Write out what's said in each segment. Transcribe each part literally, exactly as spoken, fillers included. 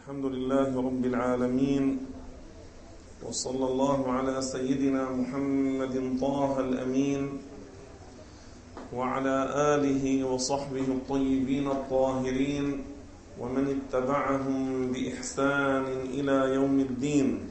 الحمد لله رب العالمين، وصلى الله على سيدنا محمد طه الأمين وعلى آله وصحبه الطيبين الطاهرين ومن اتبعهم بإحسان إلى يوم الدين.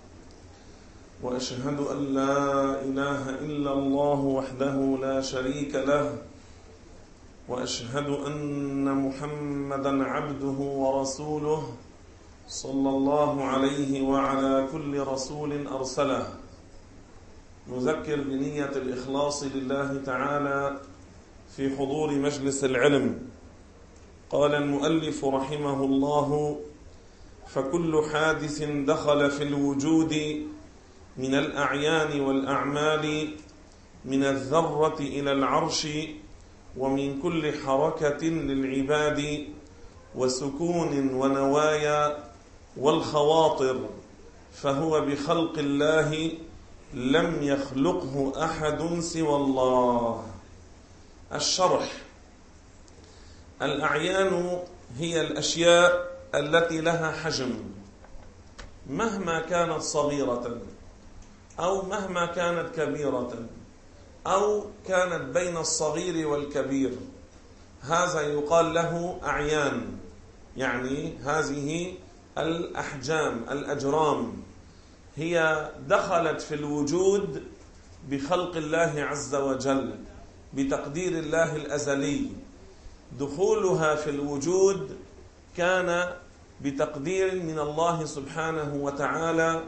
وأشهد أن لا إله إلا الله وحده لا شريك له، وأشهد أن محمدًا عبده ورسوله صلى الله عليه وعلى كل رسول أرسله. نذكر بنية الإخلاص لله تعالى في حضور مجلس العلم. قال المؤلف رحمه الله: فكل حادث دخل في الوجود من الأعيان والأعمال، من الذرة إلى العرش، ومن كل حركة للعباد، وسكون ونوايا والخواطر، فهو بخلق الله لم يخلقه أحد سوى الله. الشرح: الأعيان هي الأشياء التي لها حجم مهما كانت صغيرة أو مهما كانت كبيرة أو كانت بين الصغير والكبير، هذا يقال له أعيان، يعني هذه الأحجام الأجرام هي دخلت في الوجود بخلق الله عز وجل، بتقدير الله الأزلي. دخولها في الوجود كان بتقدير من الله سبحانه وتعالى،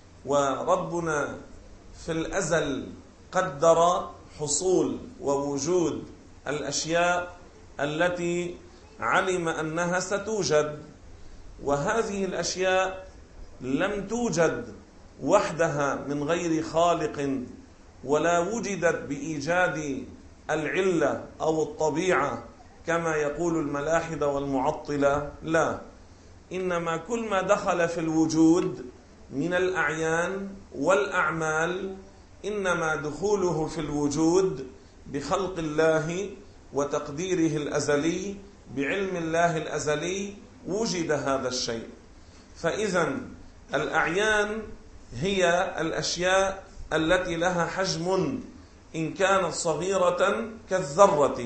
وربنا في الأزل قدر حصول ووجود الأشياء التي علم أنها ستوجد، وهذه الأشياء لم توجد وحدها من غير خالق، ولا وجدت بإيجاد العلة أو الطبيعة كما يقول الملاحدة والمعطلة، لا، إنما كل ما دخل في الوجود من الأعيان والأعمال إنما دخوله في الوجود بخلق الله وتقديره الأزلي، بعلم الله الأزلي وجد هذا الشيء. فإذا الأعيان هي الأشياء التي لها حجم إن كانت صغيرة كالذرة،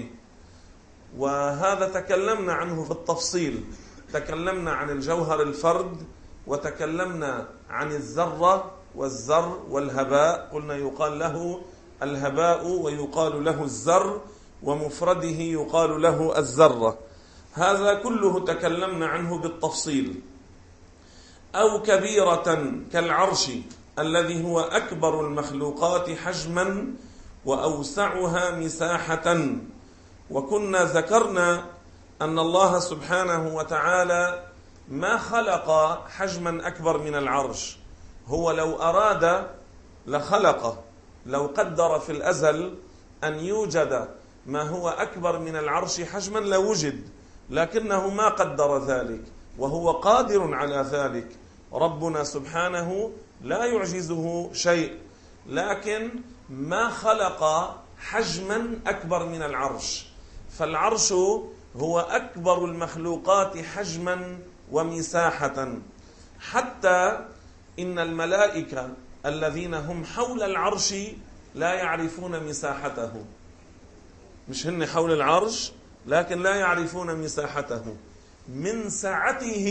وهذا تكلمنا عنه بالتفصيل. تكلمنا عن الجوهر الفرد، وتكلمنا عن الذرة والذر والهباء، قلنا يقال له الهباء ويقال له الذر، ومفرده يقال له الذرة. هذا كله تكلمنا عنه بالتفصيل. أو كبيرة كالعرش الذي هو أكبر المخلوقات حجما وأوسعها مساحة. وكنا ذكرنا أن الله سبحانه وتعالى ما خلق حجما أكبر من العرش، هو لو أراد لخلقه، لو قدر في الأزل أن يوجد ما هو أكبر من العرش حجما لوجد، لكنه ما قدر ذلك، وهو قادر على ذلك. ربنا سبحانه لا يعجزه شيء، لكن ما خلق حجما أكبر من العرش. فالعرش هو أكبر المخلوقات حجما ومساحة، حتى إن الملائكة الذين هم حول العرش لا يعرفون مساحته. مش هن حول العرش لكن لا يعرفون مساحته، من سعته،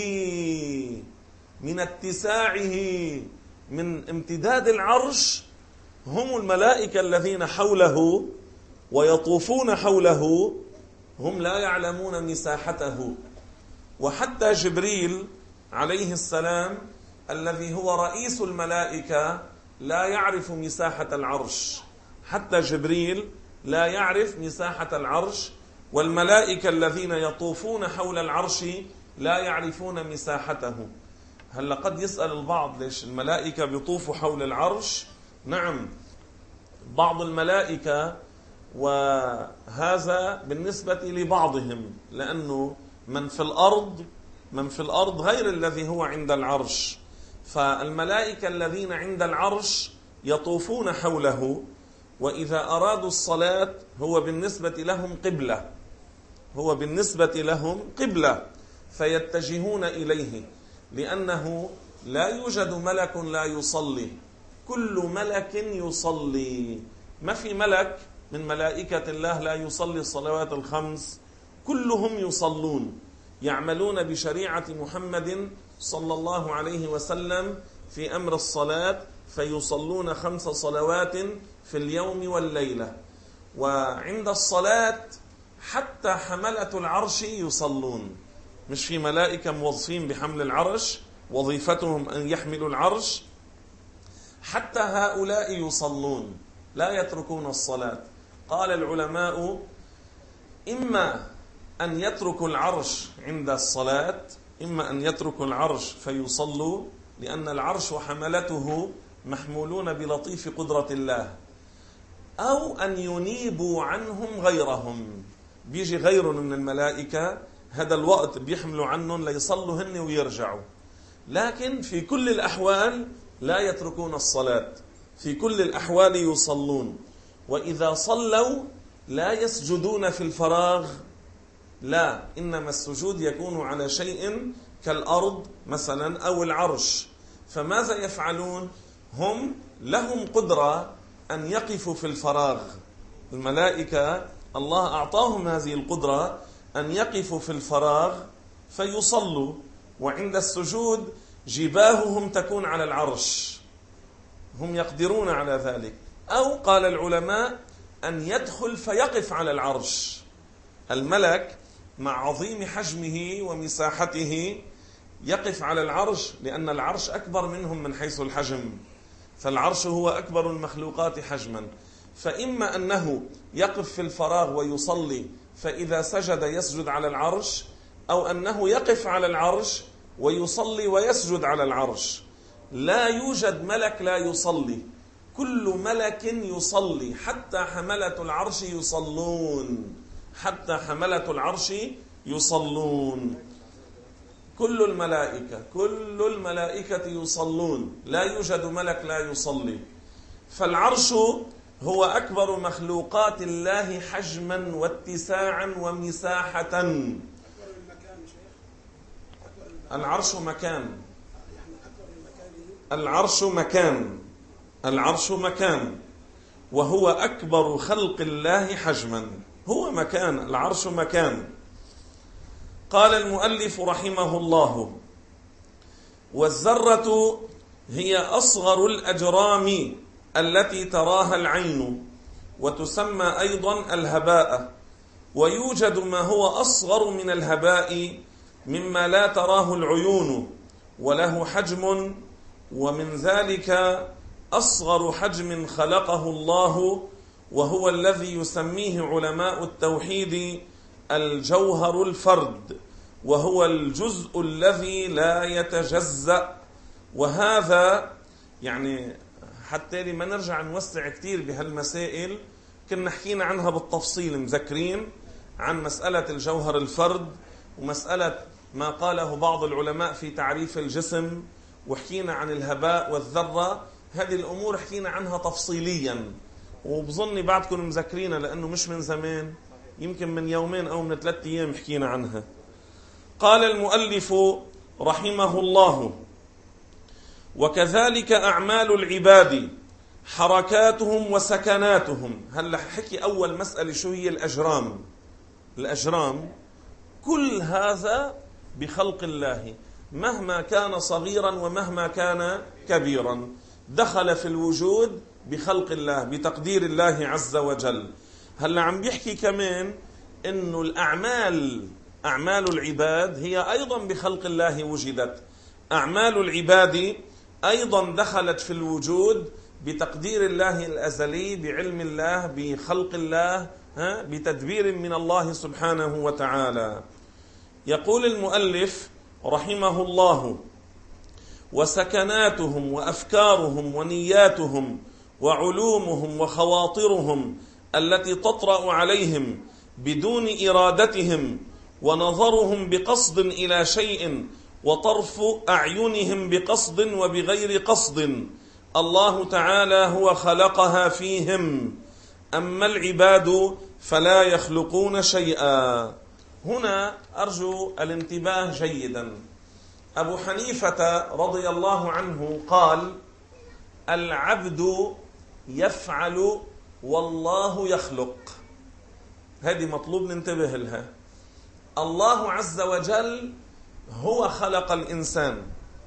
من اتساعه، من امتداد العرش. هم الملائكة الذين حوله ويطوفون حوله، هم لا يعلمون مساحته. وحتى جبريل عليه السلام الذي هو رئيس الملائكة لا يعرف مساحة العرش، حتى جبريل لا يعرف مساحة العرش، والملائكة الذين يطوفون حول العرش لا يعرفون مساحته. هل قد يسأل البعض ليش الملائكة بيطوفوا حول العرش؟ نعم، بعض الملائكة، وهذا بالنسبة لبعضهم، لأنه من في الأرض من في الأرض غير الذي هو عند العرش. فالملائكة الذين عند العرش يطوفون حوله، وإذا أرادوا الصلاة هو بالنسبة لهم قبلة، هو بالنسبة لهم قبلة، فيتجهون إليه. لأنه لا يوجد ملك لا يصلي، كل ملك يصلي. ما في ملك من ملائكة الله لا يصلي الصلوات الخمس، كلهم يصلون، يعملون بشريعة محمد صلى الله عليه وسلم في أمر الصلاة، فيصلون خمس صلوات في اليوم والليلة. وعند الصلاة حتى حملة العرش يصلون، مش في ملائكة موظفين بحمل العرش وظيفتهم أن يحملوا العرش، حتى هؤلاء يصلون لا يتركون الصلاة. قال العلماء إما أن يتركوا العرش عند الصلاة، إما أن يتركوا العرش فيصلوا، لأن العرش وحملته محمولون بلطيف قدرة الله، أو أن ينيبوا عنهم غيرهم، بيجي غيرهم من الملائكة هذا الوقت بيحملوا عنهم ليصلوا هن ويرجعوا. لكن في كل الأحوال لا يتركون الصلاة، في كل الأحوال يصلون. وإذا صلوا لا يسجدون في الفراغ، لا، إنما السجود يكون على شيء كالأرض مثلا أو العرش. فماذا يفعلون؟ هم لهم قدرة أن يقفوا في الفراغ، الملائكة الله أعطاهم هذه القدرة أن يقفوا في الفراغ فيصلوا، وعند السجود جباههم تكون على العرش، هم يقدرون على ذلك. أو قال العلماء أن يدخل فيقف على العرش. الملك مع عظيم حجمه ومساحته يقف على العرش، لأن العرش أكبر منهم من حيث الحجم، فالعرش هو أكبر المخلوقات حجما. فإما أنه يقف في الفراغ ويصلي، فإذا سجد يسجد على العرش، أو أنه يقف على العرش ويصلي ويسجد على العرش. لا يوجد ملك لا يصلي، كل ملك يصلي، حتى حملة العرش يصلون، حتى حملة العرش يصلون. كل الملائكة كل الملائكة يصلون، لا يوجد ملك لا يصلي. فالعرش هو أكبر مخلوقات الله حجما واتساعا ومساحة. العرش مكان، العرش مكان، العرش مكان، وهو أكبر خلق الله حجما، هو مكان، العرش مكان. قال المؤلف رحمه الله: والذرة هي أصغر الأجرام التي تراها العين، وتسمى أيضا الهباء. ويوجد ما هو أصغر من الهباء مما لا تراه العيون وله حجم، ومن ذلك أصغر حجم خلقه الله، وهو الذي يسميه علماء التوحيد الجوهر الفرد، وهو الجزء الذي لا يتجزأ. وهذا يعني حتى لما نرجع نوسع كتير بهالمسائل، كنا حكينا عنها بالتفصيل، مذكرين عن مسألة الجوهر الفرد ومسألة ما قاله بعض العلماء في تعريف الجسم، وحكينا عن الهباء والذرة. هذه الأمور حكينا عنها تفصيليا، وبظني بعدكم مذكرينها لأنه مش من زمان، يمكن من يومين أو من ثلاثة أيام حكينا عنها. قال المؤلف رحمه الله: وكذلك أعمال العباد حركاتهم وسكناتهم. هلا حكي أول مسألة شو هي الأجرام. الأجرام كل هذا بخلق الله، مهما كان صغيرا ومهما كان كبيرا، دخل في الوجود بخلق الله بتقدير الله عز وجل. هلا عم بيحكي كمان إنه الأعمال، أعمال العباد هي أيضا بخلق الله وجدت، أعمال العباد أيضا دخلت في الوجود بتقدير الله الأزلي، بعلم الله، بخلق الله، بتدبير من الله سبحانه وتعالى. يقول المؤلف رحمه الله: وسكناتهم وأفكارهم ونياتهم وعلومهم وخواطرهم التي تطرأ عليهم بدون إرادتهم، ونظرهم بقصد إلى شيء، وطرف أعينهم بقصد وبغير قصد، الله تعالى هو خلقها فيهم. أما العباد فلا يخلقون شيئا. هنا أرجو الانتباه جيدا. أبو حنيفة رضي الله عنه قال: العبد يفعل والله يخلق. هذه مطلوب ننتبه لها. الله عز وجل هو خلق الإنسان،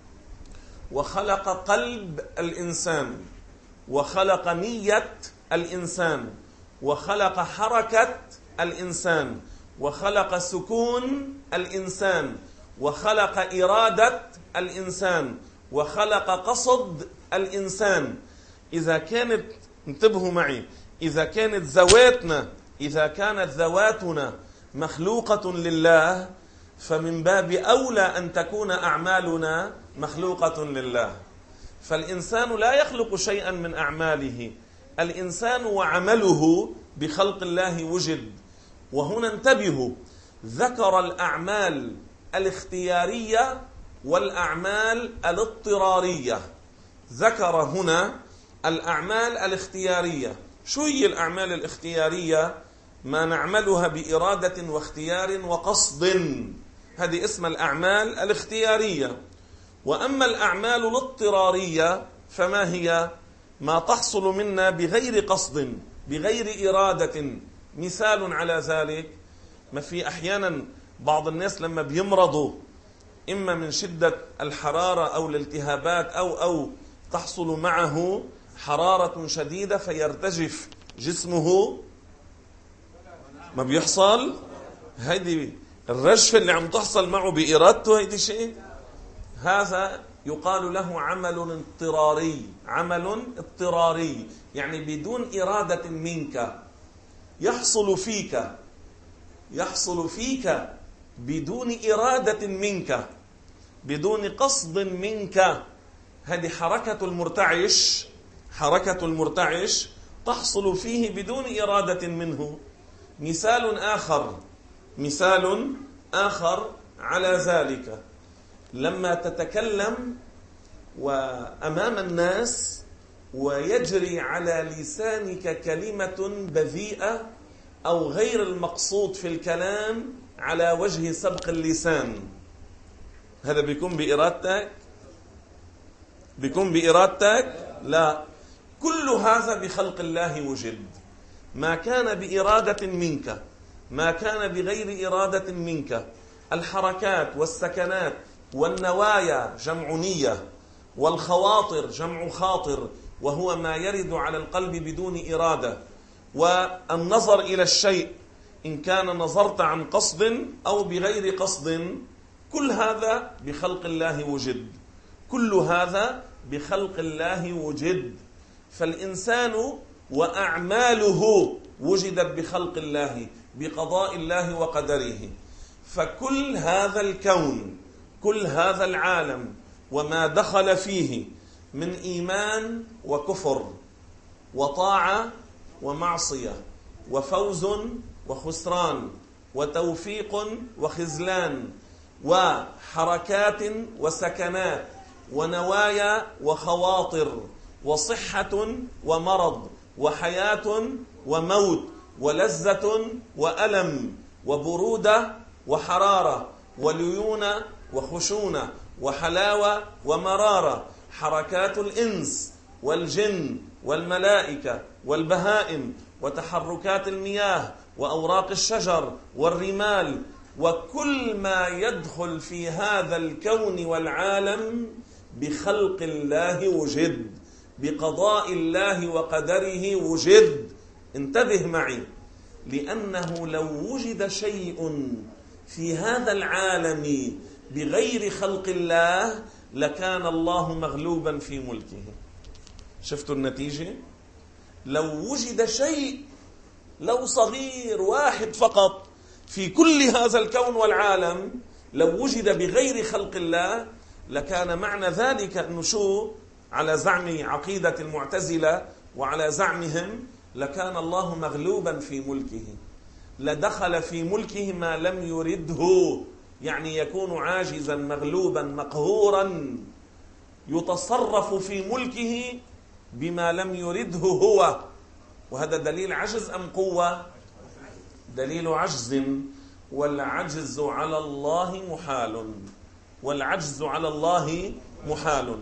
وخلق قلب الإنسان، وخلق نية الإنسان، وخلق حركة الإنسان، وخلق سكون الإنسان، وخلق إرادة الإنسان، وخلق قصد الإنسان. إذا كانت، انتبهوا معي، إذا كانت ذواتنا إذا كانت ذواتنا مخلوقة لله، فمن باب أولى أن تكون أعمالنا مخلوقة لله. فالإنسان لا يخلق شيئا من أعماله، الإنسان وعمله بخلق الله وجد. وهنا انتبهوا، ذكر الأعمال الاختيارية والأعمال الاضطرارية. ذكر هنا الأعمال الاختيارية. شو هي الأعمال الاختيارية؟ ما نعملها بإرادة واختيار وقصد، هذه اسم الأعمال الاختيارية. وأما الأعمال الاضطرارية فما هي؟ ما تحصل منا بغير قصد، بغير إرادة. مثال على ذلك، ما في أحيانا بعض الناس لما بيمرضوا إما من شدة الحرارة أو الالتهابات أو أو تحصل معه حرارة شديدة فيرتجف جسمه، ما بيحصل؟ هذه الرجفة اللي عم تحصل معه بإرادته، هذه شيء، هذا يقال له عمل اضطراري. عمل اضطراري يعني بدون إرادة منك، يحصل فيك يحصل فيك بدون إرادة منك، بدون قصد منك. هذه حركة المرتعش، حركة المرتعش تحصل فيه بدون إرادة منه. مثال آخر مثال آخر على ذلك، لما تتكلم وأمام الناس ويجري على لسانك كلمة بذيئة أو غير المقصود في الكلام على وجه سبق اللسان، هذا بيكون بإرادتك؟ بيكون بإرادتك؟ لا، كل هذا بخلق الله وجد. ما كان بإرادة منك، ما كان بغير إرادة منك، الحركات والسكنات والنوايا جمع نية، والخواطر جمع خاطر وهو ما يرد على القلب بدون إرادة، والنظر إلى الشيء إن كان نظرت عن قصد أو بغير قصد، كل هذا بخلق الله وجد. كل هذا بخلق الله وجد. فالإنسان وأعماله وجدت بخلق الله، بقضاء الله وقدره. فكل هذا الكون، كل هذا العالم وما دخل فيه من إيمان وكفر وطاعة ومعصية وفوز وخسران وتوفيق وخذلان وحركات وسكنات ونوايا وخواطر وصحة ومرض وحياة وموت ولذة وألم وبرودة وحرارة وليونة وخشونة وحلاوة ومرارة، حركات الإنس والجن والملائكة والبهائم وتحركات المياه وأوراق الشجر والرمال، وكل ما يدخل في هذا الكون والعالم بخلق الله وجد، بقضاء الله وقدره وجد. انتبه معي، لأنه لو وجد شيء في هذا العالم بغير خلق الله لكان الله مغلوبا في ملكه. شفتوا النتيجة؟ لو وجد شيء، لو صغير واحد فقط في كل هذا الكون والعالم، لو وجد بغير خلق الله لكان معنى ذلك أنه شو؟ على زعم عقيدة المعتزلة وعلى زعمهم لكان الله مغلوبا في ملكه، لدخل في ملكه ما لم يرده، يعني يكون عاجزا مغلوبا مقهورا، يتصرف في ملكه بما لم يرده هو. وهذا دليل عجز أم قوة؟ دليل عجز، والعجز على الله محال. والعجز على الله محال.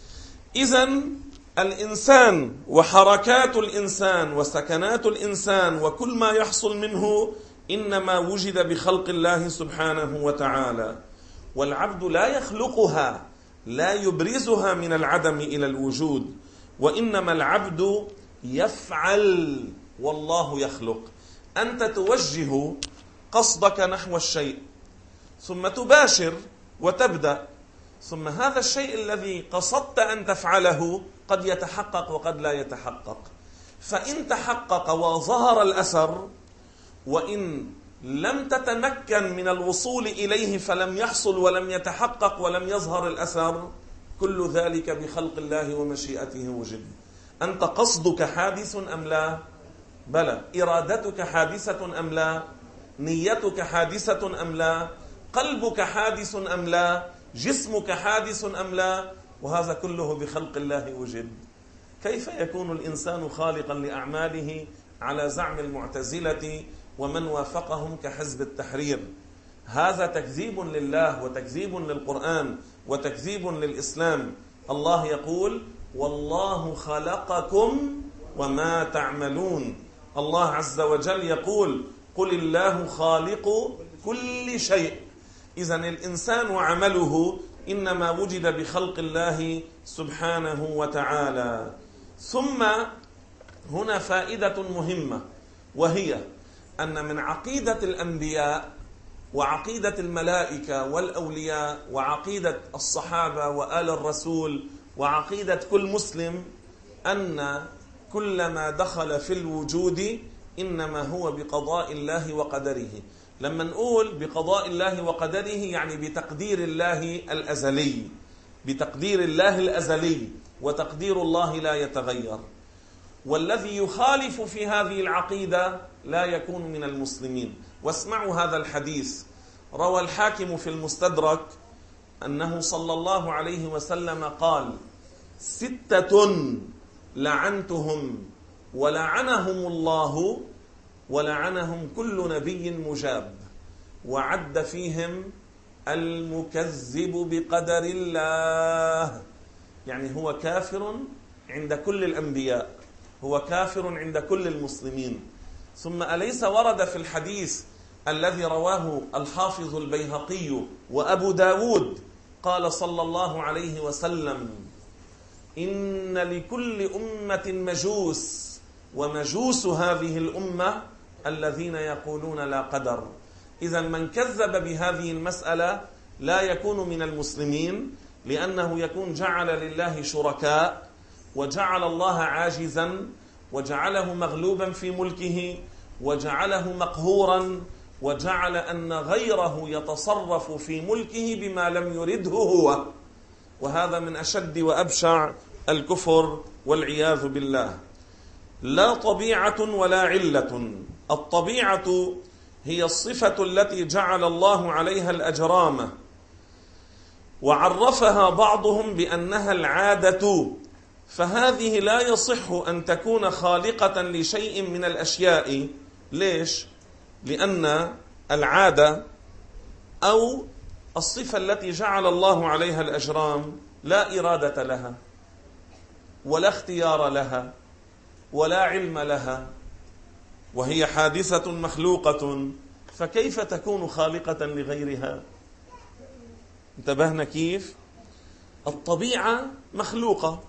إذن الإنسان وحركات الإنسان وسكنات الإنسان وكل ما يحصل منه إنما وجد بخلق الله سبحانه وتعالى، والعبد لا يخلقها، لا يبرزها من العدم إلى الوجود، وإنما العبد يفعل والله يخلق. أنت توجه قصدك نحو الشيء ثم تباشر وتبدأ، ثم هذا الشيء الذي قصدت أن تفعله قد يتحقق وقد لا يتحقق. فإن تحقق وظهر الأثر، وإن لم تتمكن من الوصول إليه فلم يحصل ولم يتحقق ولم يظهر الأثر، كل ذلك بخلق الله ومشيئته وجد. أنت قصدك حادث أم لا؟ بلى. إرادتك حادثة أم لا؟ نيتك حادثة أم لا؟ قلبك حادث أم لا؟ جسمك حادث أم لا؟ وهذا كله بخلق الله وجد. كيف يكون الإنسان خالقا لأعماله على زعم المعتزلة ومن وافقهم كحزب التحرير؟ هذا تكذيب لله وتكذيب للقرآن وتكذيب للإسلام. الله يقول: والله خلقكم وما تعملون. الله عز وجل يقول: قل الله خالق كل شيء. إذن الإنسان وعمله إنما وجد بخلق الله سبحانه وتعالى. ثم هنا فائدة مهمة، وهي أن من عقيدة الأنبياء وعقيدة الملائكة والأولياء وعقيدة الصحابة وآل الرسول وعقيدة كل مسلم أن كل ما دخل في الوجود إنما هو بقضاء الله وقدره. لما نقول بقضاء الله وقدره يعني بتقدير الله الأزلي، بتقدير الله الأزلي، وتقدير الله لا يتغير. والذي يخالف في هذه العقيدة لا يكون من المسلمين. واسمعوا هذا الحديث، روى الحاكم في المستدرك أنه صلى الله عليه وسلم قال: ستة لعنتهم ولعنهم الله ولعنهم كل نبي مجاب، وعد فيهم المكذب بقدر الله. يعني هو كافر عند كل الأنبياء، هو كافر عند كل المسلمين. ثم أليس ورد في الحديث الذي رواه الحافظ البيهقي وأبو داود قال صلى الله عليه وسلم: إن لكل أمة مجوس، ومجوس هذه الأمة الذين يقولون لا قدر. إذا من كذب بهذه المسألة لا يكون من المسلمين، لأنه يكون جعل لله شركاء، وجعل الله عاجزا، وجعله مغلوبا في ملكه، وجعله مقهورا، وجعل أن غيره يتصرف في ملكه بما لم يرده هو. وهذا من أشد وأبشع الكفر والعياذ بالله. لا طبيعة ولا علة. الطبيعة هي الصفة التي جعل الله عليها الأجرام، وعرفها بعضهم بأنها العادة، فهذه لا يصح أن تكون خالقة لشيء من الأشياء. ليش؟ لأن العادة أو الصفة التي جعل الله عليها الأجرام لا إرادة لها ولا اختيار لها ولا علم لها، وهي حادثة مخلوقة، فكيف تكون خالقة لغيرها؟ انتبهنا كيف؟ الطبيعة مخلوقة،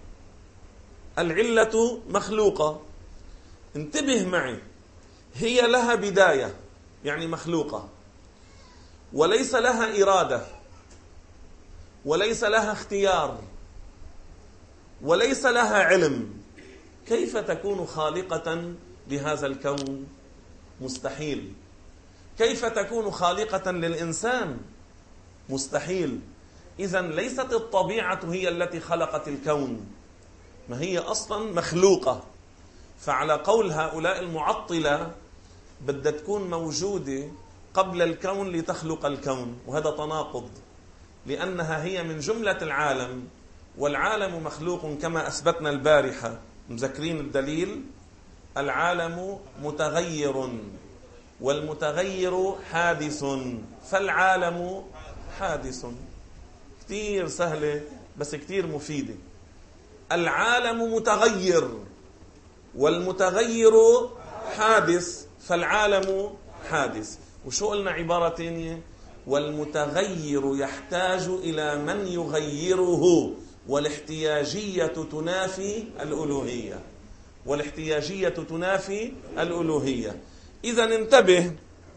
العلة مخلوقة. انتبه معي، هي لها بداية يعني مخلوقة، وليس لها إرادة، وليس لها اختيار، وليس لها علم. كيف تكون خالقة لهذا الكون؟ مستحيل. كيف تكون خالقة للإنسان؟ مستحيل. إذن ليست الطبيعة هي التي خلقت الكون، ما هي أصلا مخلوقة. فعلى قول هؤلاء المعطلة بدها تكون موجودة قبل الكون لتخلق الكون، وهذا تناقض، لأنها هي من جملة العالم، والعالم مخلوق كما أثبتنا البارحة. مذكرين الدليل؟ العالم متغير، والمتغير حادث، فالعالم حادث. كتير سهلة بس كتير مفيدة. العالم متغير، والمتغير حادث، فالعالم حادث. وشو قلنا عبارة تانية؟ والمتغير يحتاج إلى من يغيره، والاحتياجية تنافي الألوهية، والاحتياجية تنافي الألوهية. إذا انتبه،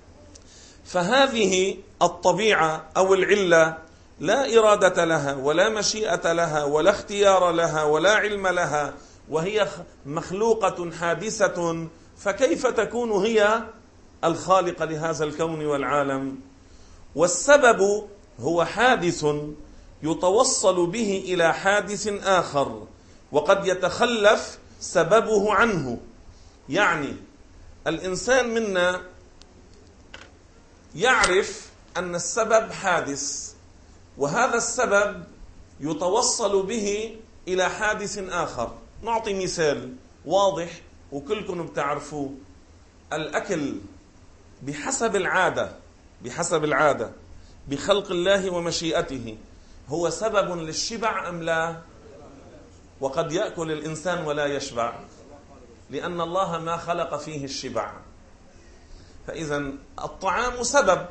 فهذه الطبيعة أو العلة لا إرادة لها ولا مشيئة لها ولا اختيار لها ولا علم لها، وهي مخلوقة حادثة، فكيف تكون هي الخالق لهذا الكون والعالم؟ والسبب هو حادث يتوصل به إلى حادث آخر، وقد يتخلف سببه عنه. يعني الإنسان منا يعرف أن السبب حادث، وهذا السبب يتوصل به إلى حادث آخر. نعطي مثال واضح وكلكم بتعرفوه. الأكل بحسب العادة بحسب العادة بخلق الله ومشيئته هو سبب للشبع أم لا؟ وقد يأكل الإنسان ولا يشبع، لأن الله ما خلق فيه الشبع. فإذا الطعام سبب،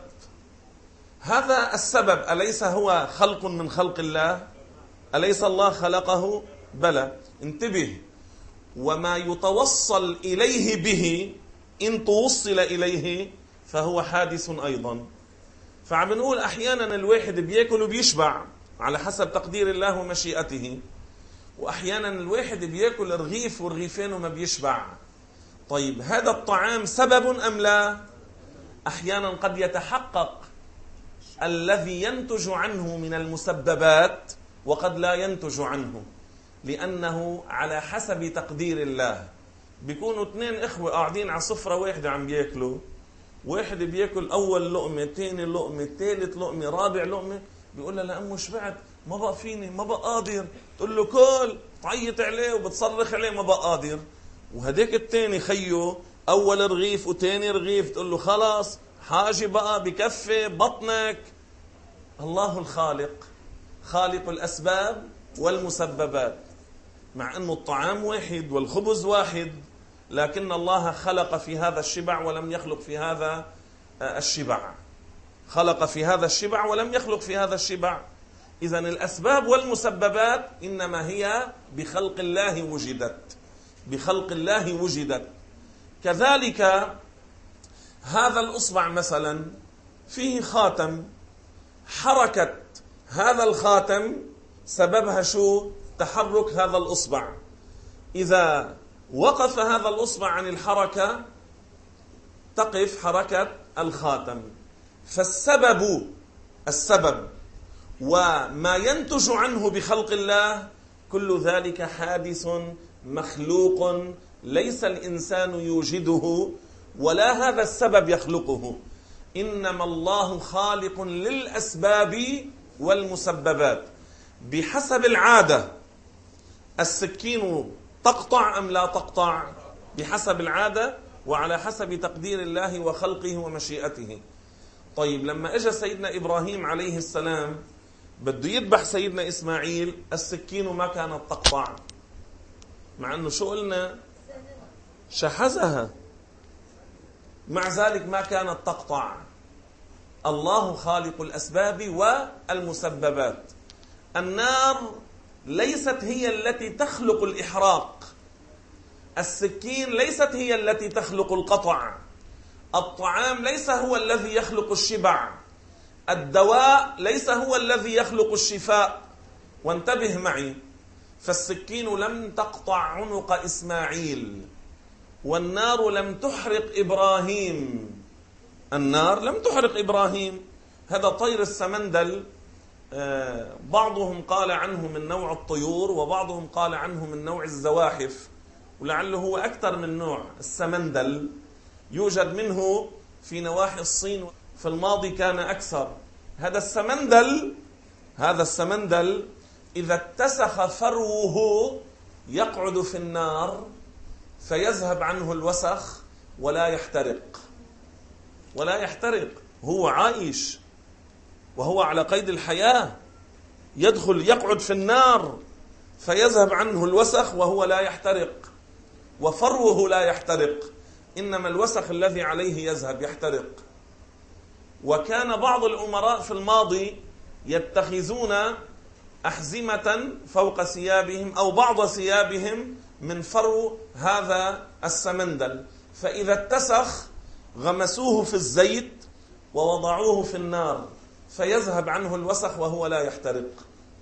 هذا السبب أليس هو خلق من خلق الله؟ أليس الله خلقه؟ بلى. انتبه، وما يتوصل إليه به إن توصل إليه فهو حادث أيضا. فعم نقول أحيانا الواحد بيأكل وبيشبع على حسب تقدير الله ومشيئته، وأحيانا الواحد بيأكل رغيف ورغيفين وما بيشبع. طيب هذا الطعام سبب أم لا؟ أحيانا قد يتحقق الذي ينتج عنه من المسببات وقد لا ينتج عنه، لأنه على حسب تقدير الله. بيكونوا اثنين إخوة قاعدين على صفرة واحدة عم بيأكلوا، واحد بيأكل أول لقمة، تاني لقمة، ثالث لقمة، رابع لقمة، بيقول لها لأمه شبعت، ما بقى فيني، ما بقى قادر. تقول له كل، تعيط عليه وبتصرخ عليه، ما بقى قادر. وهديك التاني خيه أول رغيف وتاني رغيف، تقول له خلاص حاجة بقى، بكفي بطنك. الله الخالق، خالق الأسباب والمسببات، مع أنه الطعام واحد والخبز واحد، لكن الله خلق في هذا الشبع ولم يخلق في هذا الشبع، خلق في هذا الشبع ولم يخلق في هذا الشبع. إذن الأسباب والمسببات إنما هي بخلق الله وجدت، بخلق الله وجدت. كذلك هذا الأصبع مثلا فيه خاتم، حركة هذا الخاتم سببها شو؟ تحرك هذا الأصبع. إذا وقف هذا الأصبع عن الحركة تقف حركة الخاتم. فالسبب السبب وما ينتج عنه بخلق الله كل ذلك حادث مخلوق، ليس الإنسان يوجده ولا هذا السبب يخلقه، إنما الله خالق للأسباب والمسببات بحسب العادة. السكين تقطع أم لا تقطع؟ بحسب العادة وعلى حسب تقدير الله وخلقه ومشيئته. طيب لما اجى سيدنا إبراهيم عليه السلام بده يذبح سيدنا إسماعيل، السكين ما كانت تقطع، مع أنه شو قلنا؟ شحذها، مع ذلك ما كانت تقطع. الله خالق الأسباب والمسببات. النار ليست هي التي تخلق الإحراق، السكين ليست هي التي تخلق القطع، الطعام ليس هو الذي يخلق الشبع، الدواء ليس هو الذي يخلق الشفاء. وانتبه معي، فالسكين لم تقطع عنق إسماعيل، والنار لم تحرق إبراهيم، النار لم تحرق إبراهيم. هذا طير السمندل بعضهم قال عنه من نوع الطيور وبعضهم قال عنه من نوع الزواحف، ولعله هو أكثر من نوع. السمندل يوجد منه في نواحي الصين، في الماضي كان أكثر. هذا السمندل هذا السمندل إذا اتسخ فروه يقعد في النار فيذهب عنه الوسخ ولا يحترق، ولا يحترق، هو عايش وهو على قيد الحياة. يدخل يقعد في النار فيذهب عنه الوسخ وهو لا يحترق، وفروه لا يحترق، إنما الوسخ الذي عليه يذهب يحترق. وكان بعض الأمراء في الماضي يتخذون أحزمة فوق ثيابهم أو بعض ثيابهم من فرو هذا السمندل، فإذا اتسخ غمسوه في الزيت ووضعوه في النار فيذهب عنه الوسخ وهو لا يحترق.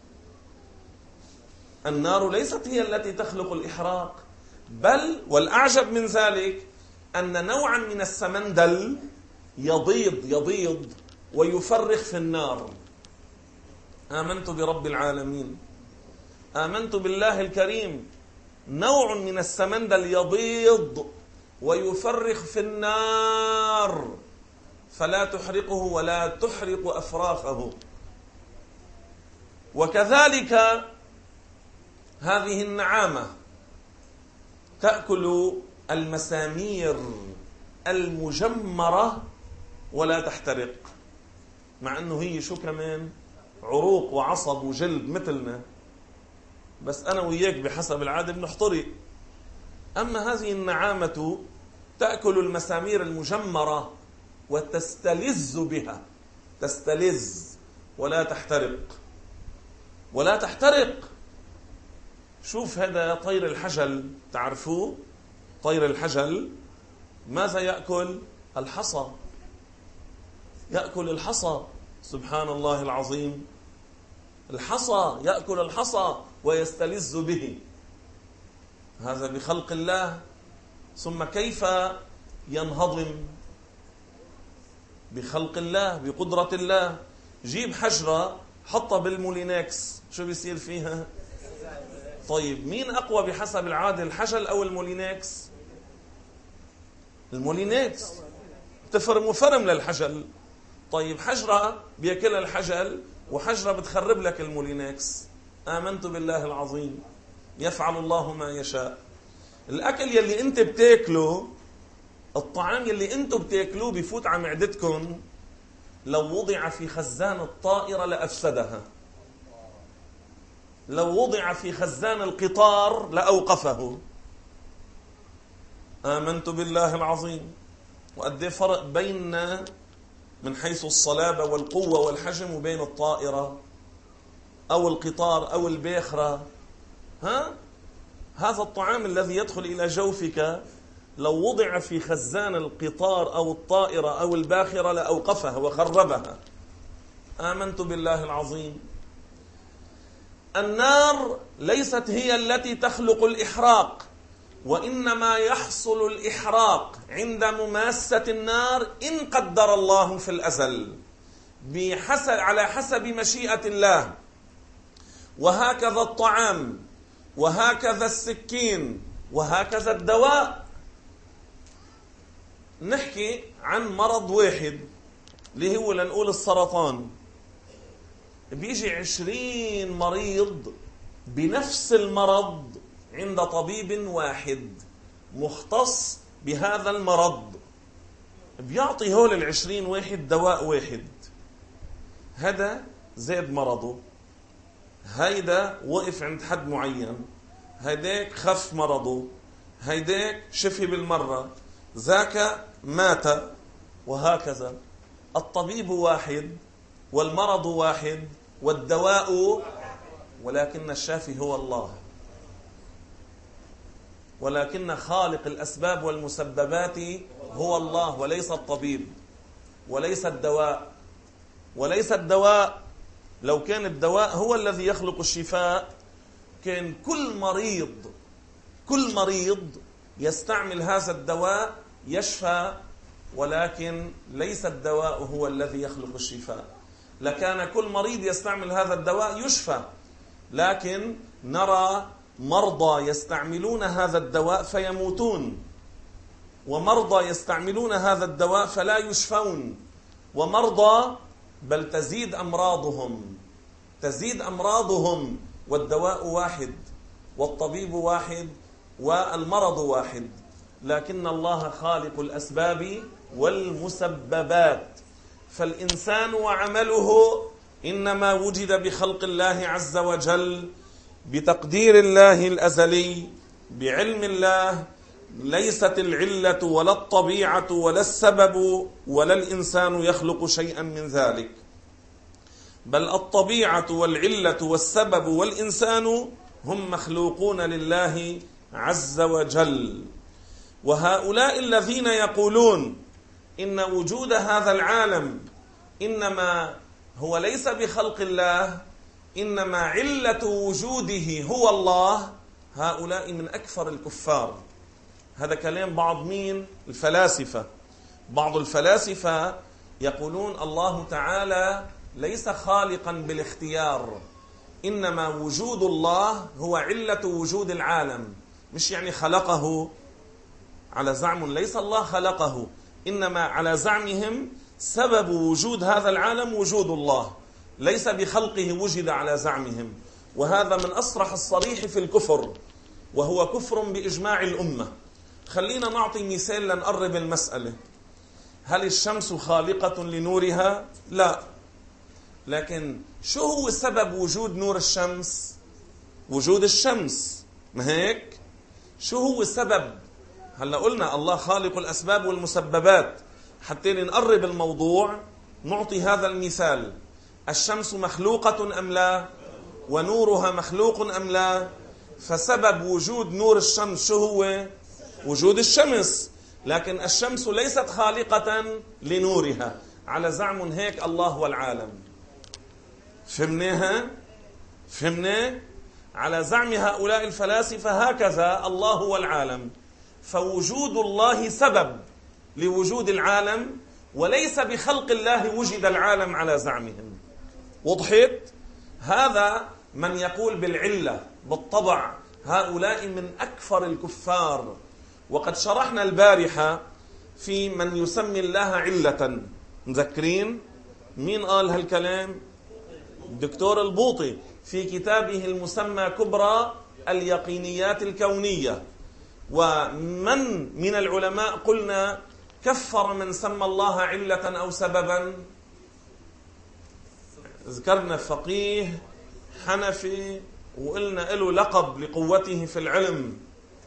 النار ليست هي التي تخلق الإحراق، بل والأعجب من ذلك أن نوعا من السمندل يضيض يضيض ويفرخ في النار. آمنت برب العالمين، آمنت بالله الكريم، نوع من السمندل يضيض ويفرخ في النار فلا تحرقه ولا تحرق أفراخه. وكذلك هذه النعامة تأكل المسامير المجمرة ولا تحترق، مع أنه هي شو كمان عروق وعصب وجلد مثلنا، بس أنا وياك بحسب العادة بنحترق. أما هذه النعامة تأكل المسامير المجمرة وتستلذ بها، تستلذ ولا تحترق، ولا تحترق. شوف هذا طير الحجل، تعرفوه طير الحجل ماذا يأكل؟ الحصى، يأكل الحصى. سبحان الله العظيم، الحصى يأكل الحصى ويستلذ به. هذا بخلق الله. ثم كيف ينهضم؟ بخلق الله، بقدرة الله. جيب حجرة حطها بالمولينكس، شو بيصير فيها؟ طيب مين أقوى بحسب العادة، الحجل أو المولينكس؟ المولينكس تفرم وفرم للحجل. طيب حجرة بيأكلها الحجل وحجرة بتخرب لك المولينكس. آمنت بالله العظيم، يفعل الله ما يشاء. الأكل يلي أنت بتاكله، الطعام يلي أنتم بتاكلوه بيفوت على معدتكم، لو وضع في خزان الطائرة لأفسدها، لو وضع في خزان القطار لأوقفه. آمنت بالله العظيم. وقد ايه فرق بيننا من حيث الصلابة والقوة والحجم وبين الطائرة أو القطار أو الباخرة. ها؟ هذا الطعام الذي يدخل إلى جوفك لو وضع في خزان القطار أو الطائرة أو الباخرة لأوقفها وخربها. آمنت بالله العظيم. النار ليست هي التي تخلق الإحراق، وإنما يحصل الإحراق عند مماسة النار إن قدر الله في الأزل، بحسب على حسب مشيئة الله. وهكذا الطعام، وهكذا السكين، وهكذا الدواء. نحكي عن مرض واحد اللي هو لنقول السرطان، بيجي عشرين مريض بنفس المرض عند طبيب واحد مختص بهذا المرض، بيعطي هول العشرين واحد دواء واحد. هذا زاد مرضه، هيدا وقف عند حد معين، هيداك خف مرضه، هيداك شفي بالمرة، ذاك مات، وهكذا. الطبيب واحد والمرض واحد والدواء، ولكن الشافي هو الله، ولكن خالق الأسباب والمسببات هو الله، وليس الطبيب، وليس الدواء، وليس الدواء. لو كان الدواء هو الذي يخلق الشفاء كان كل مريض كل مريض يستعمل هذا الدواء يشفى، ولكن ليس الدواء هو الذي يخلق الشفاء. لكان كل مريض يستعمل هذا الدواء يشفى، لكن نرى مرضى يستعملون هذا الدواء فيموتون، ومرضى يستعملون هذا الدواء فلا يشفون، ومرضى بل تزيد أمراضهم تزيد أمراضهم والدواء واحد والطبيب واحد والمرض واحد، لكن الله خالق الأسباب والمسببات. فالإنسان وعمله إنما وجد بخلق الله عز وجل بتقدير الله الأزلي بعلم الله. ليست العلة ولا الطبيعة ولا السبب ولا الإنسان يخلق شيئا من ذلك، بل الطبيعة والعلة والسبب والإنسان هم مخلوقون لله عز وجل. وهؤلاء الذين يقولون إن وجود هذا العالم إنما هو ليس بخلق الله، إنما علة وجوده هو الله، هؤلاء من أكثر الكفار. هذا كلام بعض مين؟ الفلاسفة. بعض الفلاسفة يقولون الله تعالى ليس خالقا بالاختيار، إنما وجود الله هو علة وجود العالم. مش يعني خلقه على زعم، ليس الله خلقه، إنما على زعمهم سبب وجود هذا العالم وجود الله، ليس بخلقه وجد على زعمهم. وهذا من أصرح الصريح في الكفر، وهو كفر بإجماع الأمة. خلينا نعطي مثال لنقرب المسألة. هل الشمس خالقة لنورها؟ لا. لكن شو هو سبب وجود نور الشمس؟ وجود الشمس، ما هيك؟ شو هو السبب؟ هلا قلنا الله خالق الأسباب والمسببات. حتى نقرب الموضوع نعطي هذا المثال. الشمس مخلوقة أم لا؟ ونورها مخلوق أم لا؟ فسبب وجود نور الشمس شو هو؟ وجود الشمس. لكن الشمس ليست خالقة لنورها، على زعم هيك الله والعالم. فهمناها؟ فهمنا؟ على زعم هؤلاء الفلاسفة هكذا الله هو العالم، فوجود الله سبب لوجود العالم، وليس بخلق الله وجد العالم على زعمهم. وضحت؟ هذا من يقول بالعلة بالطبع، هؤلاء من أكثر الكفار. وقد شرحنا البارحة في من يسمي الله علة. مذكرين؟ مين قال هالكلام؟ الدكتور البوطي في كتابه المسمى كبرى اليقينيات الكونية. ومن من العلماء قلنا كفر من سمى الله علة أو سببا؟ ذكرنا فقيه حنفي وقلنا له لقب لقوته في العلم،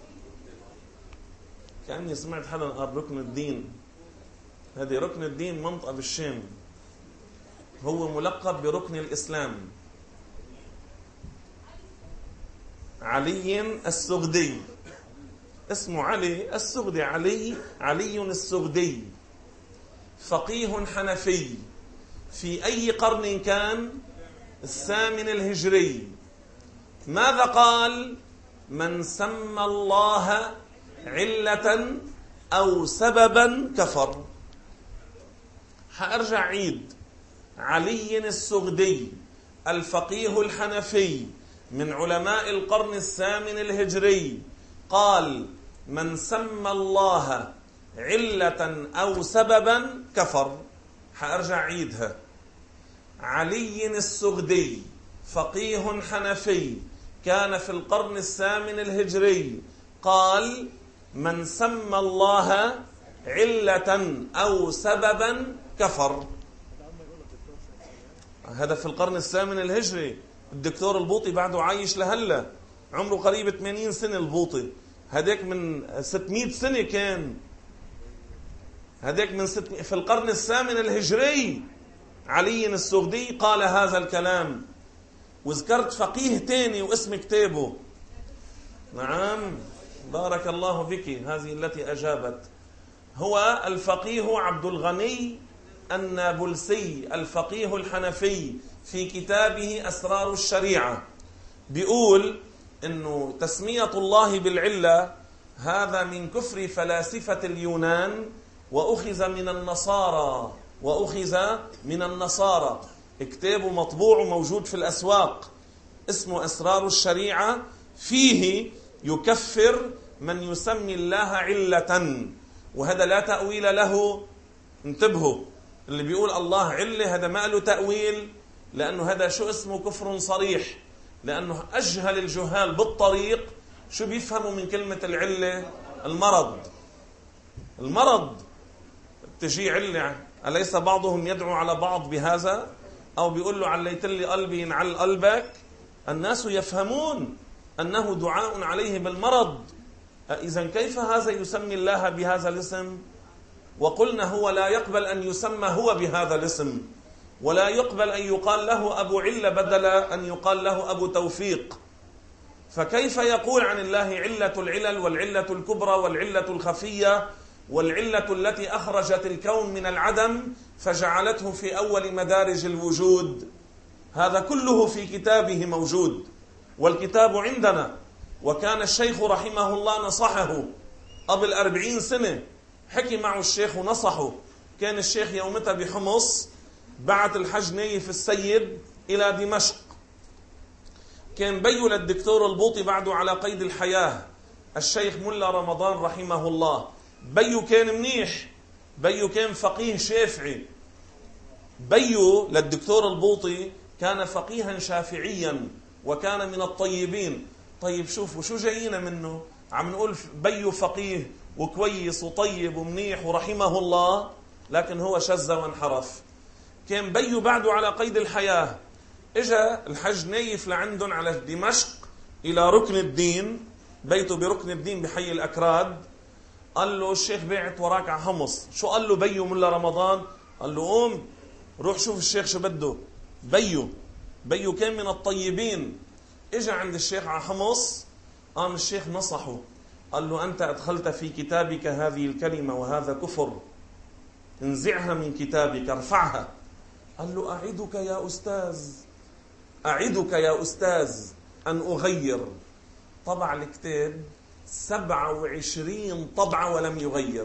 كأني سمعت حدا قال ركن الدين. هذه ركن الدين منطقة بالشام، هو ملقب بركن الإسلام. علي السغدي، اسمه علي السغدي، علي علي السغدي، فقيه حنفي. في أي قرن كان؟ الثامن الهجري. ماذا قال؟ من سمى الله علة أو سببا كفر. حأرجع عيد. علي السغدي الفقيه الحنفي من علماء القرن الثامن الهجري قال من سمى الله علة أو سببا كفر. حأرجع عيدها. علي السغدي فقيه حنفي كان في القرن الثامن الهجري قال من سمى الله علة أو سببا كفر. هذا في القرن الثامن الهجري. الدكتور البوطي بعده عايش لهلا، عمره قريب ثمانين سنة. البوطي هذاك من ستمائة سنة كان، هذاك من ست... في القرن الثامن الهجري علي السغدي قال هذا الكلام. وذكرت فقيه تاني واسم كتابه. نعم بارك الله فيك، هذه التي أجابت. هو الفقيه عبد الغني النابلسي الفقيه الحنفي في كتابه أسرار الشريعة بيقول إنه تسمية الله بالعلة هذا من كفر فلاسفة اليونان، وأخذ من النصارى وأخذ من النصارى. كتابه مطبوع وموجود في الأسواق اسمه أسرار الشريعة، فيه يكفر من يسمي الله علة، وهذا لا تأويل له. انتبهوا، اللي بيقول الله علة هذا ما له تأويل، لأنه هذا شو اسمه كفر صريح. لأنه أجهل الجهال بالطريق شو بيفهموا من كلمة العلة؟ المرض. المرض تجي علة، أليس بعضهم يدعو على بعض بهذا؟ أو بيقول له عليت لي قلبي ينعل قلبك، الناس يفهمون أنه دعاء عليه بالمرض. إذن كيف هذا يسمي الله بهذا الاسم؟ وقلنا هو لا يقبل أن يسمى هو بهذا الاسم، ولا يقبل أن يقال له أبو علة بدل أن يقال له أبو توفيق. فكيف يقول عن الله علة العلل والعلة الكبرى والعلة الخفية والعلة التي أخرجت الكون من العدم فجعلته في أول مدارج الوجود؟ هذا كله في كتابه موجود، والكتاب عندنا. وكان الشيخ رحمه الله نصحه قبل أربعين سنة، حكي معه الشيخ ونصحه. كان الشيخ يومتها بحمص، بعت الحج نايف السيد إلى دمشق. كان بيو للدكتور البوطي بعده على قيد الحياة، الشيخ ملا رمضان رحمه الله. بيو كان منيح، بيو كان فقيه شافعي. بيو للدكتور البوطي كان فقيها شافعيا وكان من الطيبين. طيب شوفوا شو جايين منه، عم نقول بيو فقيه وكويس وطيب ومنيح ورحمه الله، لكن هو شذ وانحرف. كان بيو بعده على قيد الحياة، اجا الحج نايف لعندهم على دمشق الى ركن الدين، بيته بركن الدين بحي الأكراد. قال له الشيخ بعت وراك على حمص. شو قال له بيو ملا رمضان؟ قال له قوم روح شوف الشيخ شو بده. بيو بيو كان من الطيبين. اجا عند الشيخ على حمص، قام الشيخ نصحه، قال له أنت أدخلت في كتابك هذه الكلمة وهذا كفر، انزعها من كتابك، ارفعها. قال له أعدك يا أستاذ، أعدك يا أستاذ أن أغير. طبع الكتاب سبعة وعشرين طبعة ولم يغير.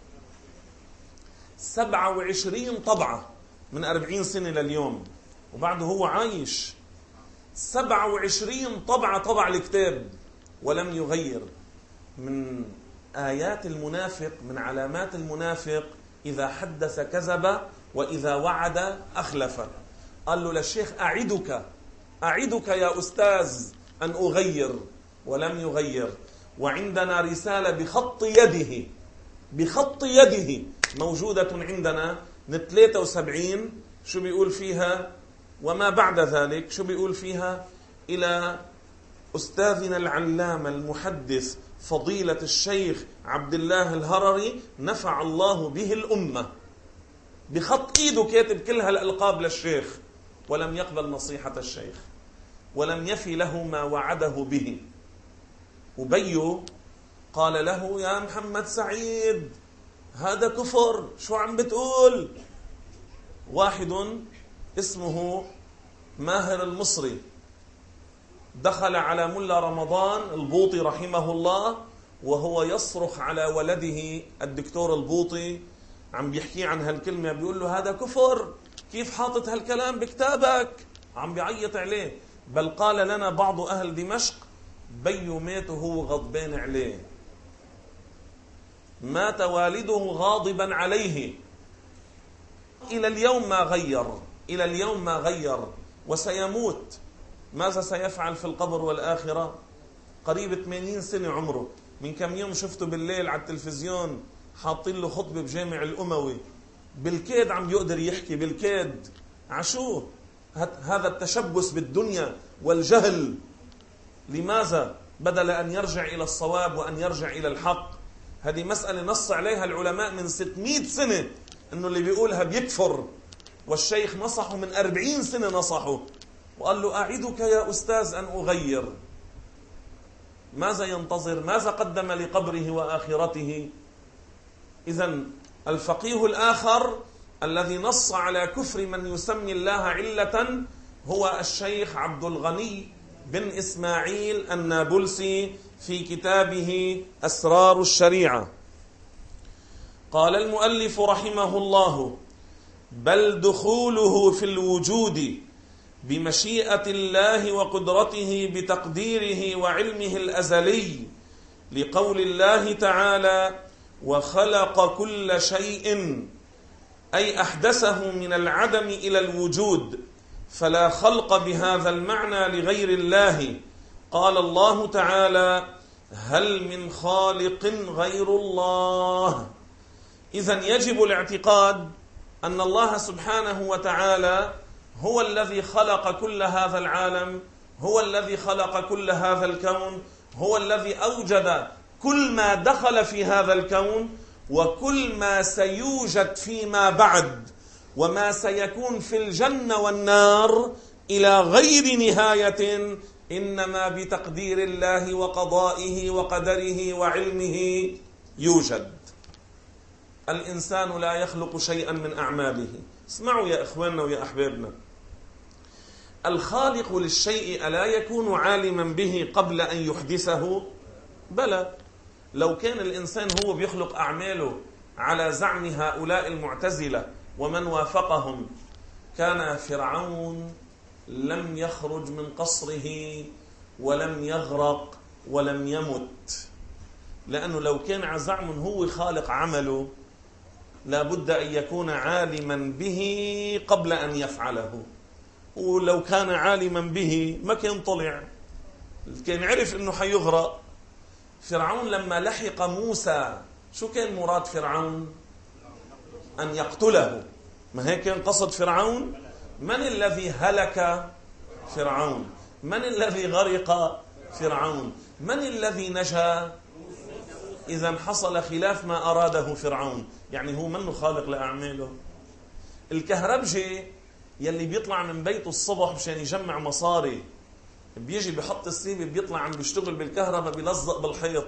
سبعة وعشرين طبعة من أربعين سنة لليوم، وبعده هو عايش. سبعة وعشرين طبعة طبع الكتاب ولم يغير. من آيات المنافق، من علامات المنافق، إذا حدث كذب وإذا وعد أخلف. قال له للشيخ أعدك أعدك يا أستاذ أن أغير، ولم يغير. وعندنا رسالة بخط يده، بخط يده موجودة عندنا من ثلاثة وسبعين. شو بيقول فيها وما بعد ذلك؟ شو بيقول فيها؟ إلى أستاذنا العلامة المحدث فضيلة الشيخ عبد الله الهرري نفع الله به الأمة. بخط إيده كاتب كل هالألقاب للشيخ، ولم يقبل نصيحة الشيخ، ولم يفي له ما وعده به. وبيو قال له يا محمد سعيد هذا كفر، شو عم بتقول؟ واحد اسمه ماهر المصري دخل على ملا رمضان البوطي رحمه الله وهو يصرخ على ولده الدكتور البوطي، عم بيحكي عن هالكلمة، بيقول له هذا كفر، كيف حاطط هالكلام بكتابك؟ عم بيعيط عليه. بل قال لنا بعض أهل دمشق بيو مات وهو غضبان عليه، مات والده غاضبا عليه. إلى اليوم ما غير، إلى اليوم ما غير، وسيموت. ماذا سيفعل في القبر والآخرة؟ قريب ثمانين سنة عمره. من كم يوم شفته بالليل على التلفزيون حاطين له خطبة بجامع الأموي، بالكاد عم يقدر يحكي، بالكاد. عشو هذا التشبث بالدنيا والجهل. لماذا؟ بدل أن يرجع إلى الصواب وأن يرجع إلى الحق. هذه مسألة نص عليها العلماء من ستمائة سنة إنه اللي بيقولها بيكفر، والشيخ نصحه من أربعين سنة، نصحه وقال له أعدك يا أستاذ أن أغير. ماذا ينتظر؟ ماذا قدم لقبره وآخرته؟ إذن الفقيه الآخر الذي نص على كفر من يسمي الله علة هو الشيخ عبد الغني بن إسماعيل النابلسي في كتابه أسرار الشريعة. قال المؤلف رحمه الله: بل دخوله في الوجود بمشيئة الله وقدرته بتقديره وعلمه الأزلي، لقول الله تعالى: وخلق كل شيء، أي أحدثه من العدم إلى الوجود، فلا خلق بهذا المعنى لغير الله. قال الله تعالى: هل من خالق غير الله؟ إذن يجب الاعتقاد أن الله سبحانه وتعالى هو الذي خلق كل هذا العالم، هو الذي خلق كل هذا الكون، هو الذي أوجد كل ما دخل في هذا الكون وكل ما سيوجد فيما بعد وما سيكون في الجنة والنار إلى غير نهاية، إنما بتقدير الله وقضائه وقدره وعلمه يوجد. الإنسان لا يخلق شيئا من أعماله. اسمعوا يا إخواننا ويا أحبابنا، الخالق للشيء ألا يكون عالما به قبل أن يحدثه؟ بلى. لو كان الإنسان هو بيخلق أعماله على زعم هؤلاء المعتزلة ومن وافقهم، كان فرعون لم يخرج من قصره ولم يغرق ولم يمت، لأنه لو كان على زعم هو خالق عمله لابد أن يكون عالما به قبل أن يفعله. ولو كان عالما به ما كان طلع، كان عرف أنه حيغرق. فرعون لما لحق موسى شو كان مراد فرعون؟ أن يقتله. ما هيك كان قصد فرعون؟ من الذي هلك فرعون؟ من الذي غرق فرعون؟ من الذي نجا؟ إذا حصل خلاف ما أراده فرعون، يعني هو منه خالق لأعماله. الكهربجي يلي بيطلع من بيته الصبح مشان يجمع مصاري، بيجي بيحط السيبه بيطلع عم بيشتغل بالكهرباء بيلزق بالحيط.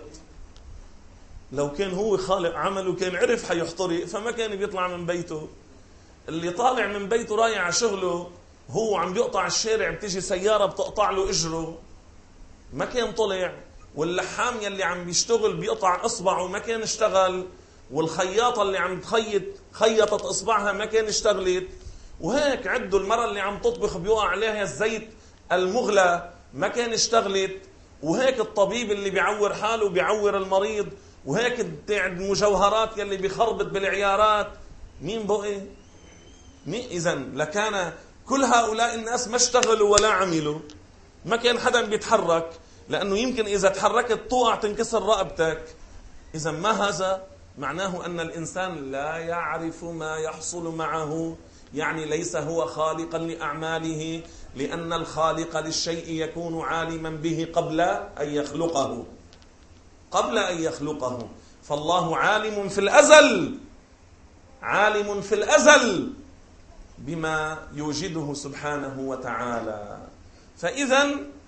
لو كان هو خالق عمله كان عرف حيحترق فما كان بيطلع من بيته. اللي طالع من بيته رايح على شغله هو عم بيقطع الشارع بتيجي سيارة بتقطع له اجره ما كان طلع. واللحام يلي عم بيشتغل بيقطع اصبعه ما كان اشتغل. والخياطة اللي عم تخيط خيطت اصبعها ما كان اشتغلت. وهيك عدوا المرة اللي عم تطبخ بيقع عليها الزيت المغلى ما كان اشتغلت. وهيك الطبيب اللي بيعور حاله بيعور المريض. وهيك بتاع المجوهرات يلي بيخربط بالعيارات مين بقي؟ مين؟ إذن لكان كل هؤلاء الناس ما اشتغلوا ولا عملوا، ما كان حدا بيتحرك، لأنه يمكن إذا تحركت توقع تنكسر رقبتك. إذا ما هذا معناه أن الإنسان لا يعرف ما يحصل معه، يعني ليس هو خالقا لأعماله، لأن الخالق للشيء يكون عالما به قبل أن يخلقه قبل أن يخلقه. فالله عالم في الأزل، عالم في الأزل بما يوجده سبحانه وتعالى. فإذا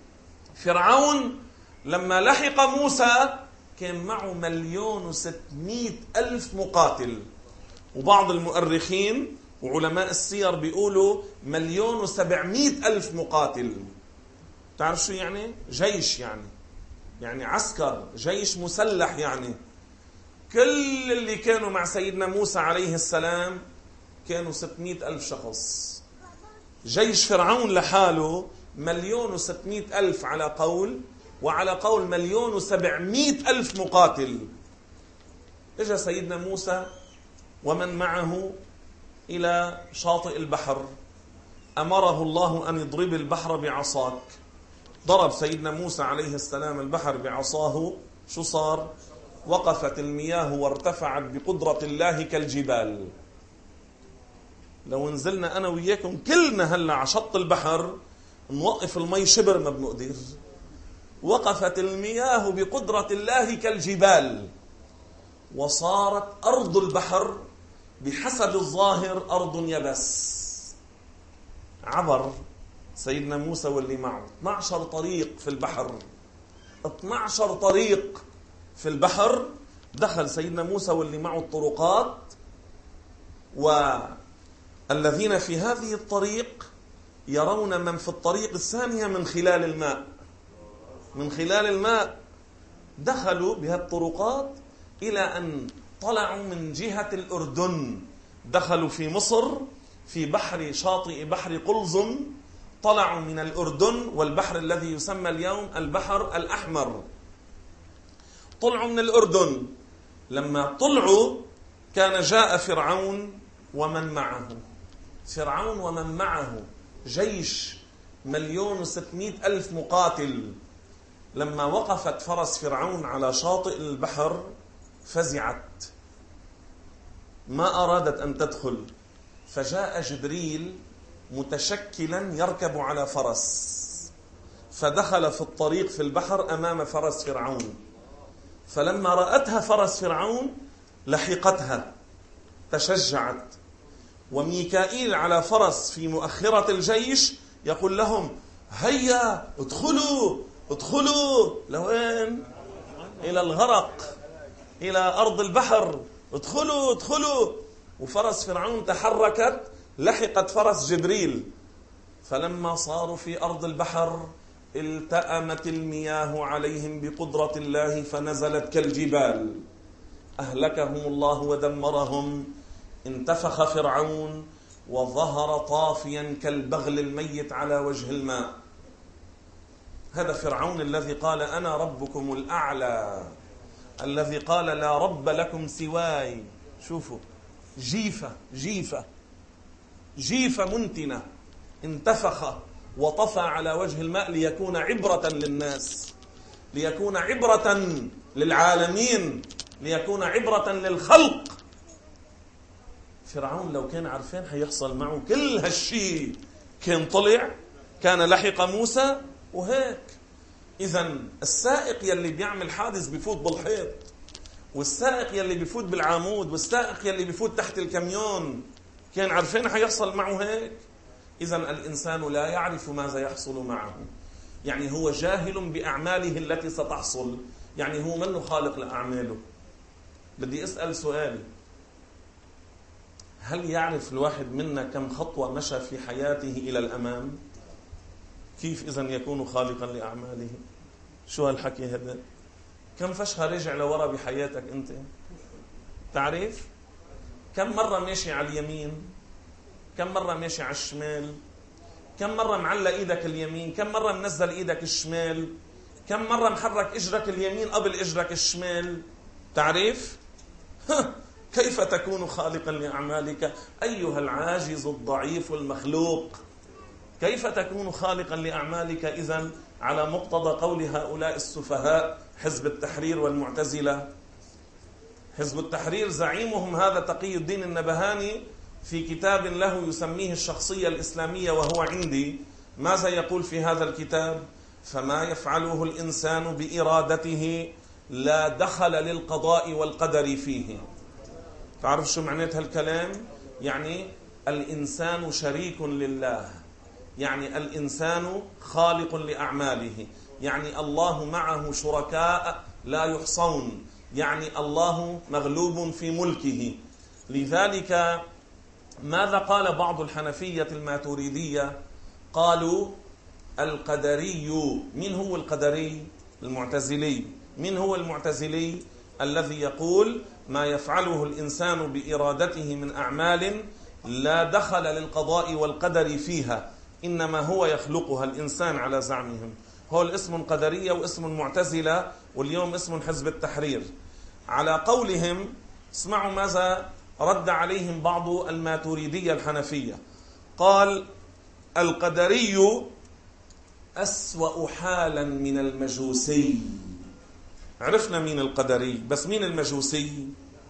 فرعون لما لحق موسى كان معه مليون وستمائة ألف مقاتل، وبعض المؤرخين وعلماء السير بيقولوا مليون وسبعمائة ألف مقاتل. تعرف شو يعني؟ جيش، يعني يعني عسكر، جيش مسلح. يعني كل اللي كانوا مع سيدنا موسى عليه السلام كانوا ستمائة ألف شخص. جيش فرعون لحاله مليون وستمائة ألف على قول، وعلى قول مليون وسبعمائة ألف مقاتل. اجى سيدنا موسى ومن معه إلى شاطئ البحر، أمره الله أن يضرب البحر بعصاك. ضرب سيدنا موسى عليه السلام البحر بعصاه، شو صار؟ وقفت المياه وارتفعت بقدرة الله كالجبال. لو نزلنا أنا وياكم كلنا هلا على شط البحر نوقف المي شبر ما بنقدر. وقفت المياه بقدرة الله كالجبال، وصارت أرض البحر بحسب الظاهر أرض يبس. عبر سيدنا موسى واللي معه اثني عشر طريق في البحر، اثني عشر طريق في البحر. دخل سيدنا موسى واللي معه الطرقات، والذين في هذه الطريق يرون من في الطريق الثانية من خلال الماء. من خلال الماء دخلوا بهالطرقات إلى أن طلعوا من جهة الأردن. دخلوا في مصر في بحر شاطئ بحر قلزم، طلعوا من الأردن والبحر الذي يسمى اليوم البحر الأحمر. طلعوا من الأردن، لما طلعوا كان جاء فرعون ومن معه. فرعون ومن معه جيش مليون وستمائة ألف مقاتل. لما وقفت فرس فرعون على شاطئ البحر فزعت، ما أرادت أن تدخل. فجاء جبريل متشكلا يركب على فرس، فدخل في الطريق في البحر أمام فرس فرعون، فلما رأتها فرس فرعون لحقتها تشجعت، وميكائيل على فرس في مؤخرة الجيش يقول لهم هيا ادخلوا ادخلوا. لوين؟ إلى الغرق، إلى أرض البحر، ادخلوا ادخلوا. وفرس فرعون تحركت لحقت فرس جبريل، فلما صاروا في أرض البحر التأمت المياه عليهم بقدرة الله فنزلت كالجبال، أهلكهم الله ودمرهم. انتفخ فرعون وظهر طافيا كالبغل الميت على وجه الماء. هذا فرعون الذي قال أنا ربكم الأعلى، الذي قال لا رب لكم سواي. شوفوا، جيفة جيفة جيفة منتنة، انتفخ وطفى على وجه الماء ليكون عبرة للناس، ليكون عبرة للعالمين، ليكون عبرة للخلق. فرعون لو كان عارفين حيحصل معه كل هالشي كان طلع، كان لحق موسى وهيك. إذن السائق يلي بيعمل حادث بيفوت بالحيط، والسائق يلي بيفوت بالعامود، والسائق يلي بيفوت تحت الكاميون، كان عارفين حيحصل معه هيك. إذن الإنسان لا يعرف ماذا يحصل معه، يعني هو جاهل بأعماله التي ستحصل، يعني هو منه خالق لأعماله. بدي أسأل سؤال، هل يعرف الواحد منا كم خطوة مشى في حياته إلى الأمام؟ كيف إذن يكون خالقا لأعماله؟ شو هالحكي هذا؟ كم فشها رجع لورا بحياتك أنت؟ تعرف؟ كم مرة ماشي على اليمين؟ كم مرة ماشي على الشمال؟ كم مرة معلق إيدك اليمين؟ كم مرة منزل إيدك الشمال؟ كم مرة محرك إجرك اليمين قبل إجرك الشمال؟ تعرف؟ كيف تكون خالقا لأعمالك أيها العاجز الضعيف المخلوق؟ كيف تكون خالقا لأعمالك إذن على مقتضى قول هؤلاء السفهاء حزب التحرير والمعتزلة؟ حزب التحرير زعيمهم هذا تقي الدين النبهاني في كتاب له يسميه الشخصية الإسلامية وهو عندي، ماذا يقول في هذا الكتاب؟ فما يفعله الإنسان بإرادته لا دخل للقضاء والقدر فيه. تعرف شو معنات هالكلام؟ يعني الإنسان شريك لله، يعني الإنسان خالق لأعماله، يعني الله معه شركاء لا يحصون، يعني الله مغلوب في ملكه. لذلك ماذا قال بعض الحنفية الماتريدية؟ قالوا القدري. من هو القدري؟ المعتزلي. من هو المعتزلي؟ الذي يقول ما يفعله الإنسان بإرادته من أعمال لا دخل للقضاء والقدر فيها، إنما هو يخلقها الإنسان على زعمهم. هو الاسم قدرية واسم معتزلة، واليوم اسم حزب التحرير. على قولهم اسمعوا ماذا رد عليهم بعض الماتريدية الحنفية. قال القدري أسوأ حالا من المجوسي. عرفنا مين القدري، بس مين المجوسي؟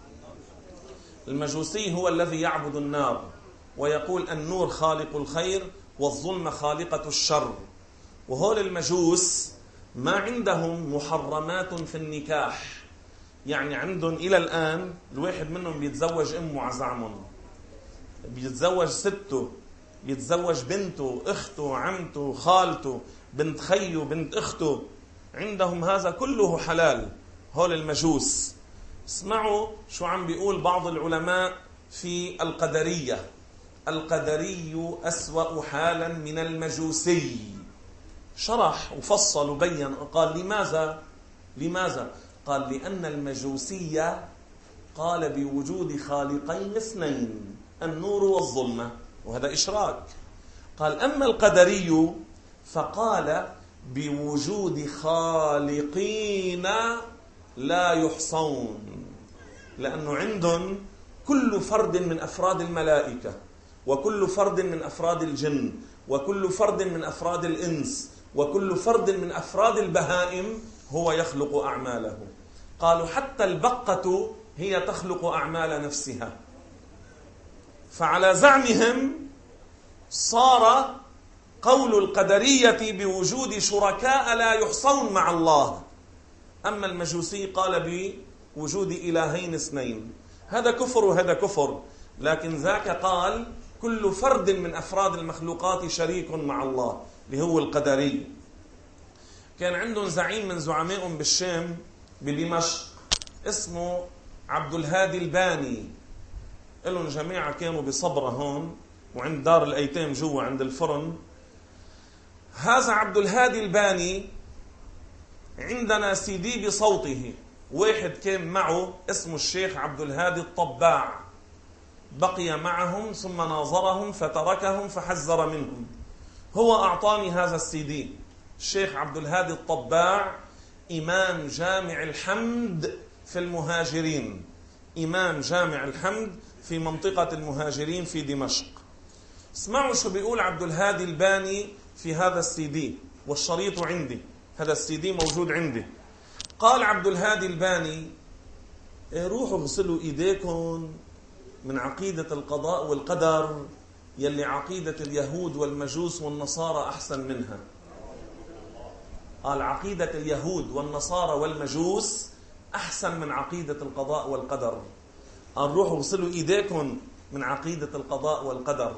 المجوسي هو الذي يعبد النار ويقول النور خالق الخير والظلم خالقة الشر. وهول المجوس ما عندهم محرمات في النكاح، يعني عندهم إلى الآن الواحد منهم بيتزوج أمه على زعمهم، بيتزوج سته، بيتزوج بنته، أخته، عمته، خالته، بنت خيه، بنت أخته، عندهم هذا كله حلال. هول المجوس. اسمعوا شو عم بيقول بعض العلماء في القدرية. القدري أسوأ حالا من المجوسي. شرح وفصل وبين، قال لماذا؟ لماذا؟ قال لأن المجوسية قال بوجود خالقين اثنين، النور والظلمة، وهذا إشراك. قال أما القدري فقال بوجود خالقين لا يحصون، لأنه عندهم كل فرد من أفراد الملائكة، وكل فرد من أفراد الجن، وكل فرد من أفراد الإنس، وكل فرد من أفراد البهائم هو يخلق أعماله. قالوا حتى البقة هي تخلق أعمال نفسها. فعلى زعمهم صار قول القدرية بوجود شركاء لا يحصون مع الله. أما المجوسي قال بوجود إلهين اثنين. هذا كفر وهذا كفر، لكن ذاك قال كل فرد من أفراد المخلوقات شريك مع الله، اللي هو القدري. كان عندهم زعيم من زعمائهم بالشام بدمشق اسمه عبد الهادي الباني. لهم جماعة كانوا بصبرة هون وعند دار الأيتام جوا عند الفرن. هذا عبد الهادي الباني عندنا سي دي بصوته. واحد كان معه اسمه الشيخ عبد الهادي الطباع، بقي معهم ثم ناظرهم فتركهم فحذر منهم. هو أعطاني هذا السي دي. الشيخ عبد الهادي الطباع إمام جامع الحمد في المهاجرين، إمام جامع الحمد في منطقة المهاجرين في دمشق. اسمعوا شو بيقول عبد الهادي الباني في هذا السي دي، والشريط عندي، هذا السي دي موجود عندي. قال عبد الهادي الباني: روحوا غسلوا ايديكم من عقيدة القضاء والقدر يلي عقيدة اليهود والمجوس والنصارى أحسن منها. قال عقيدة اليهود والنصارى والمجوس أحسن من عقيدة القضاء والقدر. قال روحوا غسلوا ايديكم من عقيدة القضاء والقدر.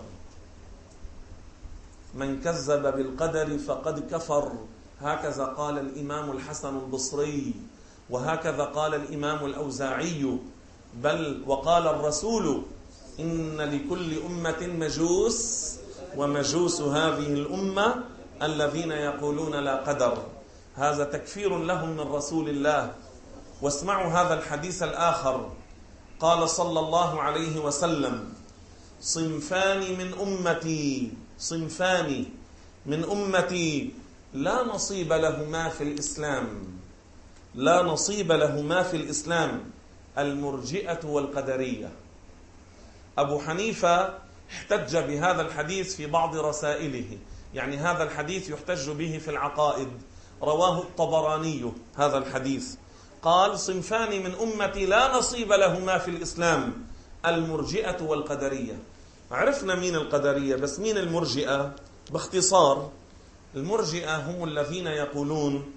من كذب بالقدر فقد كفر، هكذا قال الإمام الحسن البصري، وهكذا قال الإمام الأوزاعي، بل وقال الرسول: إن لكل أمة مجوس ومجوس هذه الأمة الذين يقولون لا قدر. هذا تكفير لهم من رسول الله. واسمعوا هذا الحديث الآخر. قال صلى الله عليه وسلم: صنفان من أمتي صنفان من أمتي لا نصيب لهما في الإسلام لا نصيب لهما في الإسلام المرجئة والقدرية. أبو حنيفة احتج بهذا الحديث في بعض رسائله، يعني هذا الحديث يحتج به في العقائد. رواه الطبراني هذا الحديث. قال: صنفان من أمتي لا نصيب لهما في الإسلام المرجئة والقدرية. عرفنا مين القدرية، بس مين المرجئة؟ باختصار، المرجئة هم الذين يقولون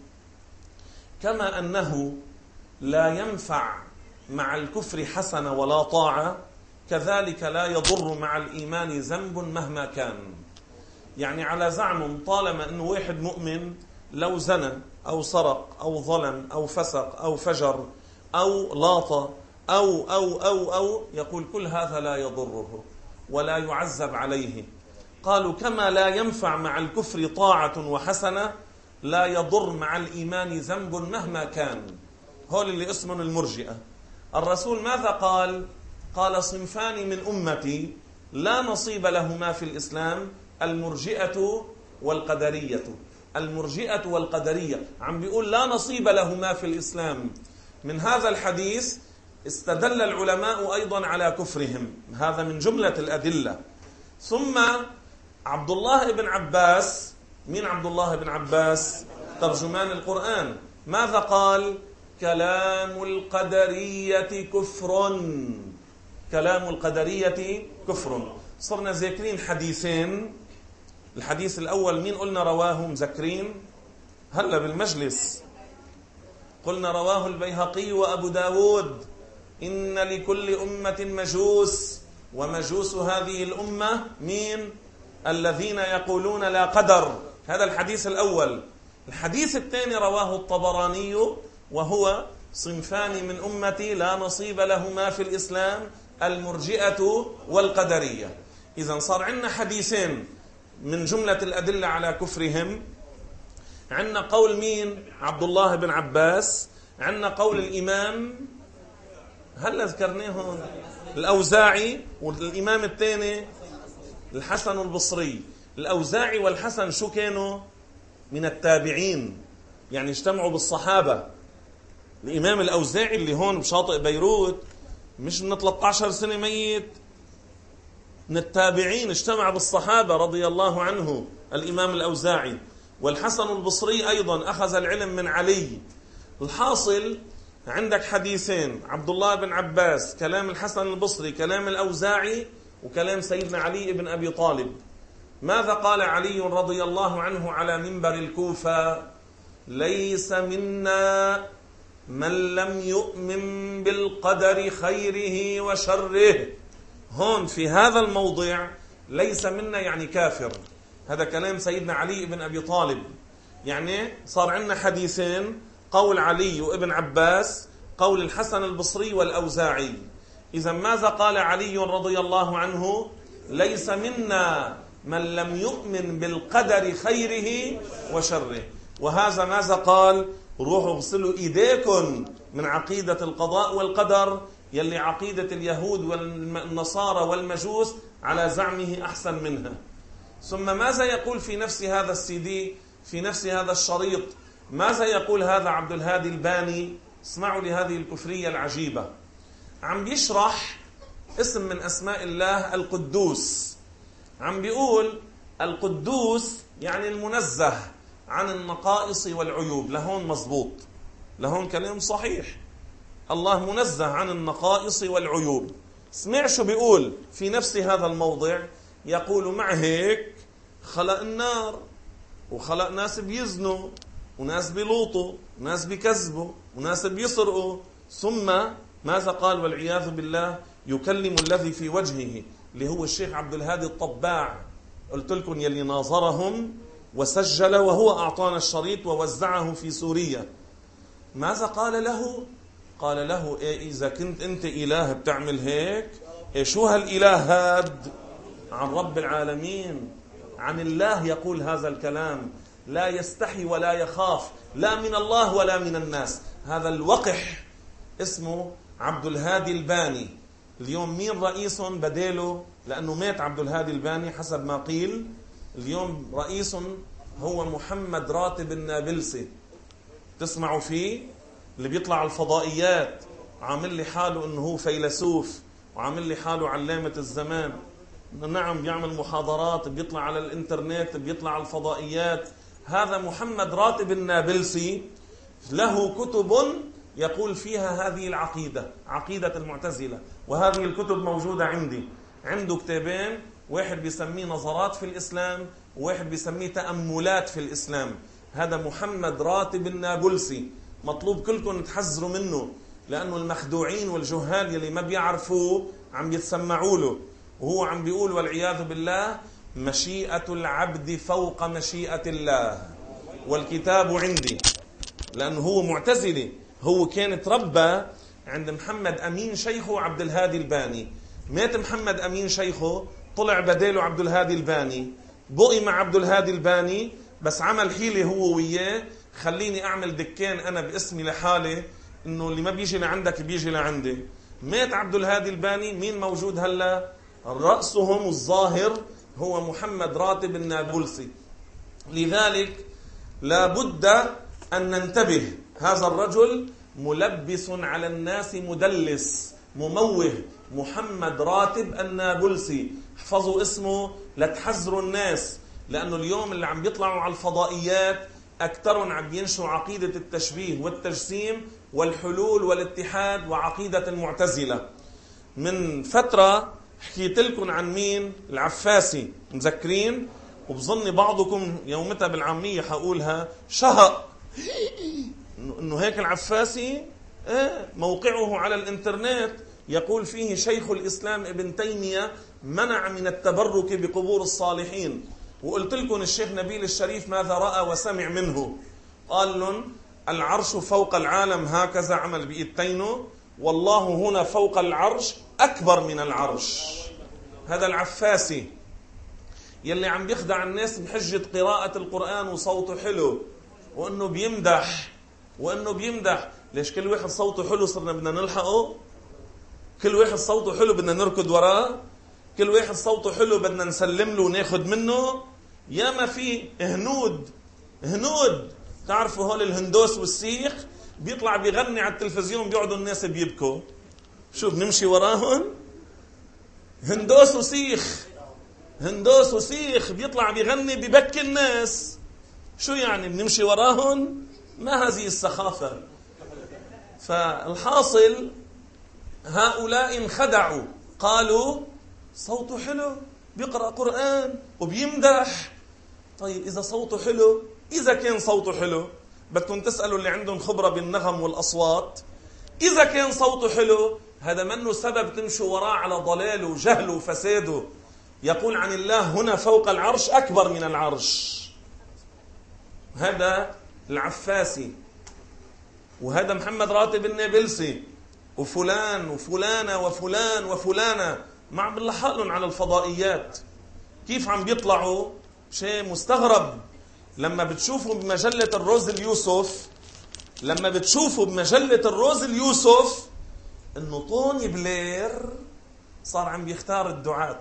كما أنه لا ينفع مع الكفر حسنة ولا طاعة، كذلك لا يضر مع الإيمان ذنب مهما كان. يعني على زعمهم طالما أنه واحد مؤمن لو زنى أو سرق أو ظلم أو فسق أو فجر أو لاط أو أو أو أو يقول كل هذا لا يضره ولا يعذب عليه. قالوا كما لا ينفع مع الكفر طاعة وحسنة، لا يضر مع الإيمان ذنب مهما كان. هول اللي اسمهم المرجئة. الرسول ماذا قال؟ قال: صنفان من أمتي لا نصيب لهما في الإسلام المرجئة والقدرية. المرجئة والقدرية عم بيقول لا نصيب لهما في الإسلام. من هذا الحديث استدل العلماء أيضا على كفرهم، هذا من جملة الأدلة. ثم عبد الله بن عباس، مين عبد الله بن عباس؟ ترجمان القرآن، ماذا قال؟ كلام القدرية كفر. كلام القدرية كفر. صرنا ذاكرين حديثين. الحديث الأول مين قلنا رواه؟ مذكرين هلا بالمجلس قلنا رواه البيهقي وأبو داود: إن لكل أمة مجوس ومجوس هذه الأمة مين؟ الذين يقولون لا قدر. هذا الحديث الأول. الحديث الثاني رواه الطبراني وهو: صنفان من أمتي لا نصيب لهما في الإسلام المرجئة والقدرية. إذن صار عندنا حديثين من جملة الأدلة على كفرهم. عندنا قول مين؟ عبد الله بن عباس. عندنا قول الإمام هل ذكرناه الأوزاعي، والإمام الثاني الحسن البصري. الأوزاعي والحسن شو كانوا؟ من التابعين، يعني اجتمعوا بالصحابة. الإمام الأوزاعي اللي هون بشاطئ بيروت مش من ثلاثة عشر سنة ميت، من التابعين، اجتمع بالصحابة رضي الله عنه الإمام الأوزاعي. والحسن البصري أيضا أخذ العلم من علي. الحاصل عندك حديثين: عبد الله بن عباس، كلام الحسن البصري، كلام الأوزاعي، وكلام سيدنا علي بن أبي طالب. ماذا قال علي رضي الله عنه على منبر الكوفة؟ ليس منا من لم يؤمن بالقدر خيره وشره. هون في هذا الموضع ليس منا يعني كافر. هذا كلام سيدنا علي بن أبي طالب. يعني صار عندنا حديثين، قول علي وابن عباس، قول الحسن البصري والأوزاعي. إذا ماذا قال علي رضي الله عنه؟ ليس منا من لم يؤمن بالقدر خيره وشره. وهذا ماذا قال؟ روحوا اغسلوا ايديكم من عقيدة القضاء والقدر يلي عقيدة اليهود والنصارى والمجوس على زعمه أحسن منها. ثم ماذا يقول في نفس هذا السي دي، في نفس هذا الشريط؟ ماذا يقول هذا عبد الهادي الباني؟ اسمعوا لهذه الكفرية العجيبة. عم بيشرح اسم من أسماء الله القدوس. عم بيقول القدوس يعني المنزه عن النقائص والعيوب. لهون مزبوط، لهون كلام صحيح، الله منزه عن النقائص والعيوب. اسمع شو بيقول في نفس هذا الموضع. يقول مع هيك خلق النار وخلق ناس بيزنوا وناس بيلوطوا وناس بيكذبوا وناس بيسرقوا. ثم ماذا قال؟ والعياذ بالله يكلم الذي في وجهه اللي هو الشيخ عبد الهادي الطباع. قلت لكم يلي ناظرهم وسجل وهو أعطانا الشريط ووزعه في سوريا. ماذا قال له؟ قال له إيه إذا كنت أنت إله بتعمل هيك؟ إيه شو هالإله هاد؟ عن رب العالمين، عن الله يقول هذا الكلام، لا يستحي ولا يخاف لا من الله ولا من الناس. هذا الوقح اسمه عبد الهادي الباني. اليوم مين رئيس بديله؟ لأنه مات عبد الهادي الباني حسب ما قيل. اليوم رئيس هو محمد راتب النابلسي. تسمعوا فيه؟ اللي بيطلع على الفضائيات عامل لي حاله انه هو فيلسوف وعامل لي حاله علامة الزمان. نعم، بيعمل محاضرات، بيطلع على الانترنت، بيطلع على الفضائيات. هذا محمد راتب النابلسي له كتب يقول فيها هذه العقيدة، عقيدة المعتزلة. وهذه الكتب موجودة عندي. عنده كتابين، واحد بيسميه نظرات في الإسلام وواحد بيسميه تأملات في الإسلام. هذا محمد راتب النابلسي. مطلوب كلكم تحذروا منه، لأنه المخدوعين والجهال يلي ما بيعرفوه عم يتسمعوا له. وهو عم بيقول والعياذ بالله مشيئة العبد فوق مشيئة الله، والكتاب عندي. لأنه هو معتزلي. هو كان تربى عند محمد أمين شيخه عبد الهادي الباني. مات محمد أمين شيخه، طلع بداله عبد الهادي الباني. بقي مع عبد الهادي الباني، بس عمل حيلة هو وياه، خليني أعمل دكان أنا باسمي لحالي، إنه اللي ما بيجي لعندك بيجي لعندي. مات عبد الهادي الباني. مين موجود هلا؟ رأسهم الظاهر هو محمد راتب النابلسي. لذلك لا بد أن ننتبه. هذا الرجل ملبس على الناس، مدلس، مموه. محمد راتب النابلسي، احفظوا اسمه لتحذروا الناس. لأنه اليوم اللي عم بيطلعوا على الفضائيات أكثرهم عم ينشروا عقيدة التشبيه والتجسيم والحلول والاتحاد وعقيدة المعتزلة. من فترة حكيت لكم عن مين؟ العفاسي، مذكرين؟ وبظن بعضكم يومتها بالعامية حقولها شهق إنه هيك العفاسي. اه موقعه على الانترنت يقول فيه شيخ الإسلام ابن تيمية منع من التبرك بقبور الصالحين. وقلت لكم الشيخ نبيل الشريف ماذا رأى وسمع منه. قال لهم العرش فوق العالم، هكذا عمل بإيدتينه، والله هنا فوق العرش أكبر من العرش. هذا العفاسي يلي عم بيخدع الناس بحجة قراءة القرآن وصوته حلو وأنه بيمدح وأنه بيمدح. ليش كل واحد صوته حلو صرنا بدنا نلحقه؟ كل واحد صوته حلو بدنا نركض وراه؟ كل واحد صوته حلو بدنا نسلم له وناخد منه؟ يا ما في هنود هنود تعرفوا هول الهندوس والسيخ، بيطلع بيغني على التلفزيون بيقعدوا الناس بيبكوا. شو بنمشي وراهن؟ هندوس وسيخ، هندوس وسيخ بيطلع بيغني بيبكي الناس. شو يعني بنمشي وراهن؟ ما هذه السخافة. فالحاصل هؤلاء انخدعوا، قالوا صوته حلو بيقرأ قرآن وبيمدح. طيب إذا صوته حلو، إذا كان صوته حلو بدكم تسألوا اللي عندهم خبرة بالنغم والأصوات، إذا كان صوته حلو هذا منه سبب تمشوا وراه على ضلاله وجهله وفساده. يقول عن الله هنا فوق العرش أكبر من العرش. هذا العفاسي، وهذا محمد راتب النابلسي، وفلان وفلانة وفلان وفلانة ما عم بنلحق لهم على الفضائيات. كيف عم بيطلعوا؟ شيء مستغرب. لما بتشوفوا بمجلة الروز اليوسف لما بتشوفوا بمجلة الروز اليوسف انه طوني بلير صار عم بيختار الدعاة.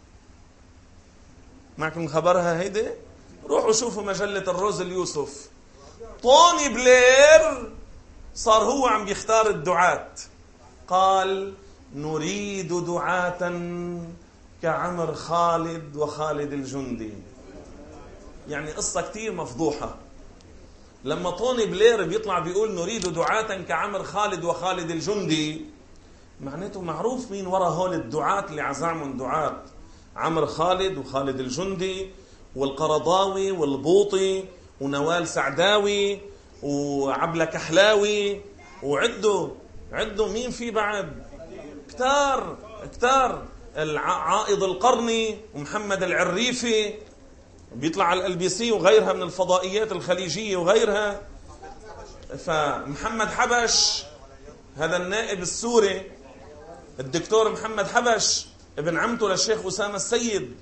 معكم خبرها هيدي؟ روحوا شوفوا مجلة الروز اليوسف. طوني بلير صار هو عم بيختار الدعاة. قال نريد دعاة كعمر خالد وخالد الجندي. يعني قصة كتير مفضوحة. لما طوني بلير بيطلع بيقول نريد دعاة كعمر خالد وخالد الجندي، معناته معروف مين وراء هول الدعاة اللي عزعمهم دعاة. عمر خالد وخالد الجندي والقرضاوي والبوطي ونوال سعداوي وعبلة كحلاوي، وعدوا عدوا مين في بعد كتار كتار العائض القرني ومحمد العريفي بيطلع على ال بي سي وغيرها من الفضائيات الخليجية وغيرها. فمحمد حبش هذا النائب السوري، الدكتور محمد حبش ابن عمته للشيخ أسامة السيد،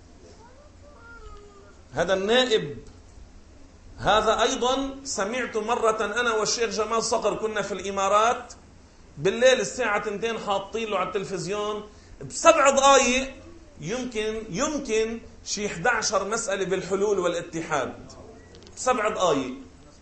هذا النائب هذا أيضا سمعت مرة أنا والشيخ جمال صقر كنا في الإمارات بالليل الساعة اثنتين حاطين له على التلفزيون بسبع دقائق يمكن يمكن شي إحدى عشرة مسألة بالحلول والاتحاد. سبع دقائق.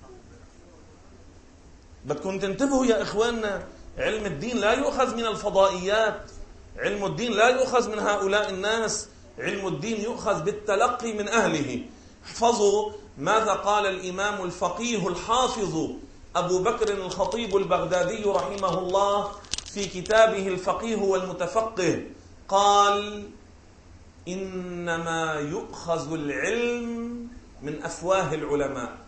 بدكم تنتبهوا يا إخواننا، علم الدين لا يؤخذ من الفضائيات، علم الدين لا يؤخذ من هؤلاء الناس، علم الدين يؤخذ بالتلقي من أهله. احفظوا ماذا قال الإمام الفقيه الحافظ أبو بكر الخطيب البغدادي رحمه الله في كتابه الفقيه والمتفقه. قال إنما يؤخذ العلم من أفواه العلماء.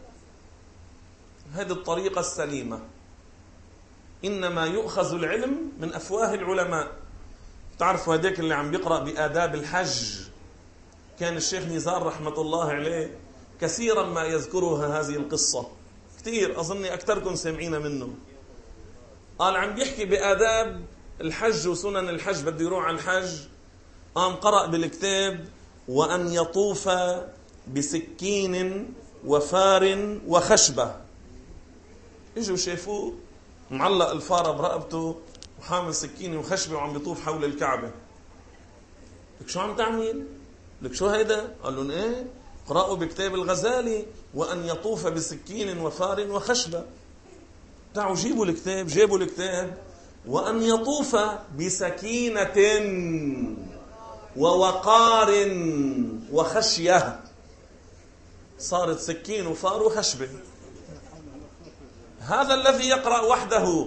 هذه الطريقة السليمة. إنما يؤخذ العلم من أفواه العلماء. تعرفوا هذيك اللي عم بيقرأ بآداب الحج، كان الشيخ نزار رحمة الله عليه كثيرا ما يذكرها هذه القصة، كثير أظني أكثركم سمعين منه. قال عم بيحكي بآداب الحج وسنن الحج، بده يروح على الحج، قام قرأ بالكتاب وأن يطوف بسكين وفار وخشبة. اجوا شافوه معلق الفارة برقبته وحامل سكينة وخشبة وعم بيطوف حول الكعبة. لك شو عم تعمل؟ لك شو هيدا؟ قال لهم ايه قرأوا بكتاب الغزالي وأن يطوف بسكين وفار وخشبة. تعالوا جيبوا الكتاب. جيبوا الكتاب وأن يطوف بسكينة ووقار وخشية. صارت سكين وفار وخشبة. هذا الذي يقرأ وحده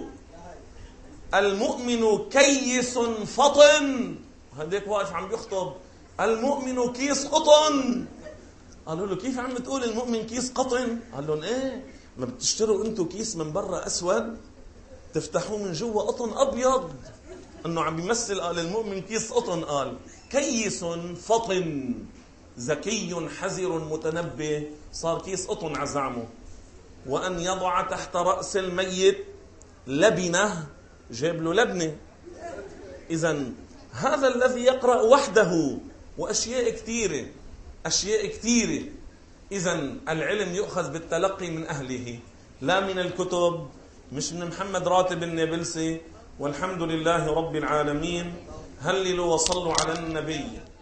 المؤمن كيس فطن، هديك واقف عم بيخطب المؤمن كيس قطن. قالوا له كيف عم بتقول المؤمن كيس قطن؟ قال لهم ايه ما بتشتروا انتوا كيس من برا اسود تفتحوه من جوا قطن ابيض؟ انه عم بيمثل قال المؤمن كيس قطن. قال كيس فطن ذكي حذر متنبه، صار كيس قطن على زعمه. وأن يضع تحت رأس الميت لبنة، جاب له لبنة. إذن هذا الذي يقرأ وحده، وأشياء كثيرة أشياء كثيرة. إذن العلم يؤخذ بالتلقي من أهله لا من الكتب، مش من محمد راتب النابلسي. والحمد لله رب العالمين. هللوا وصلوا على النبي.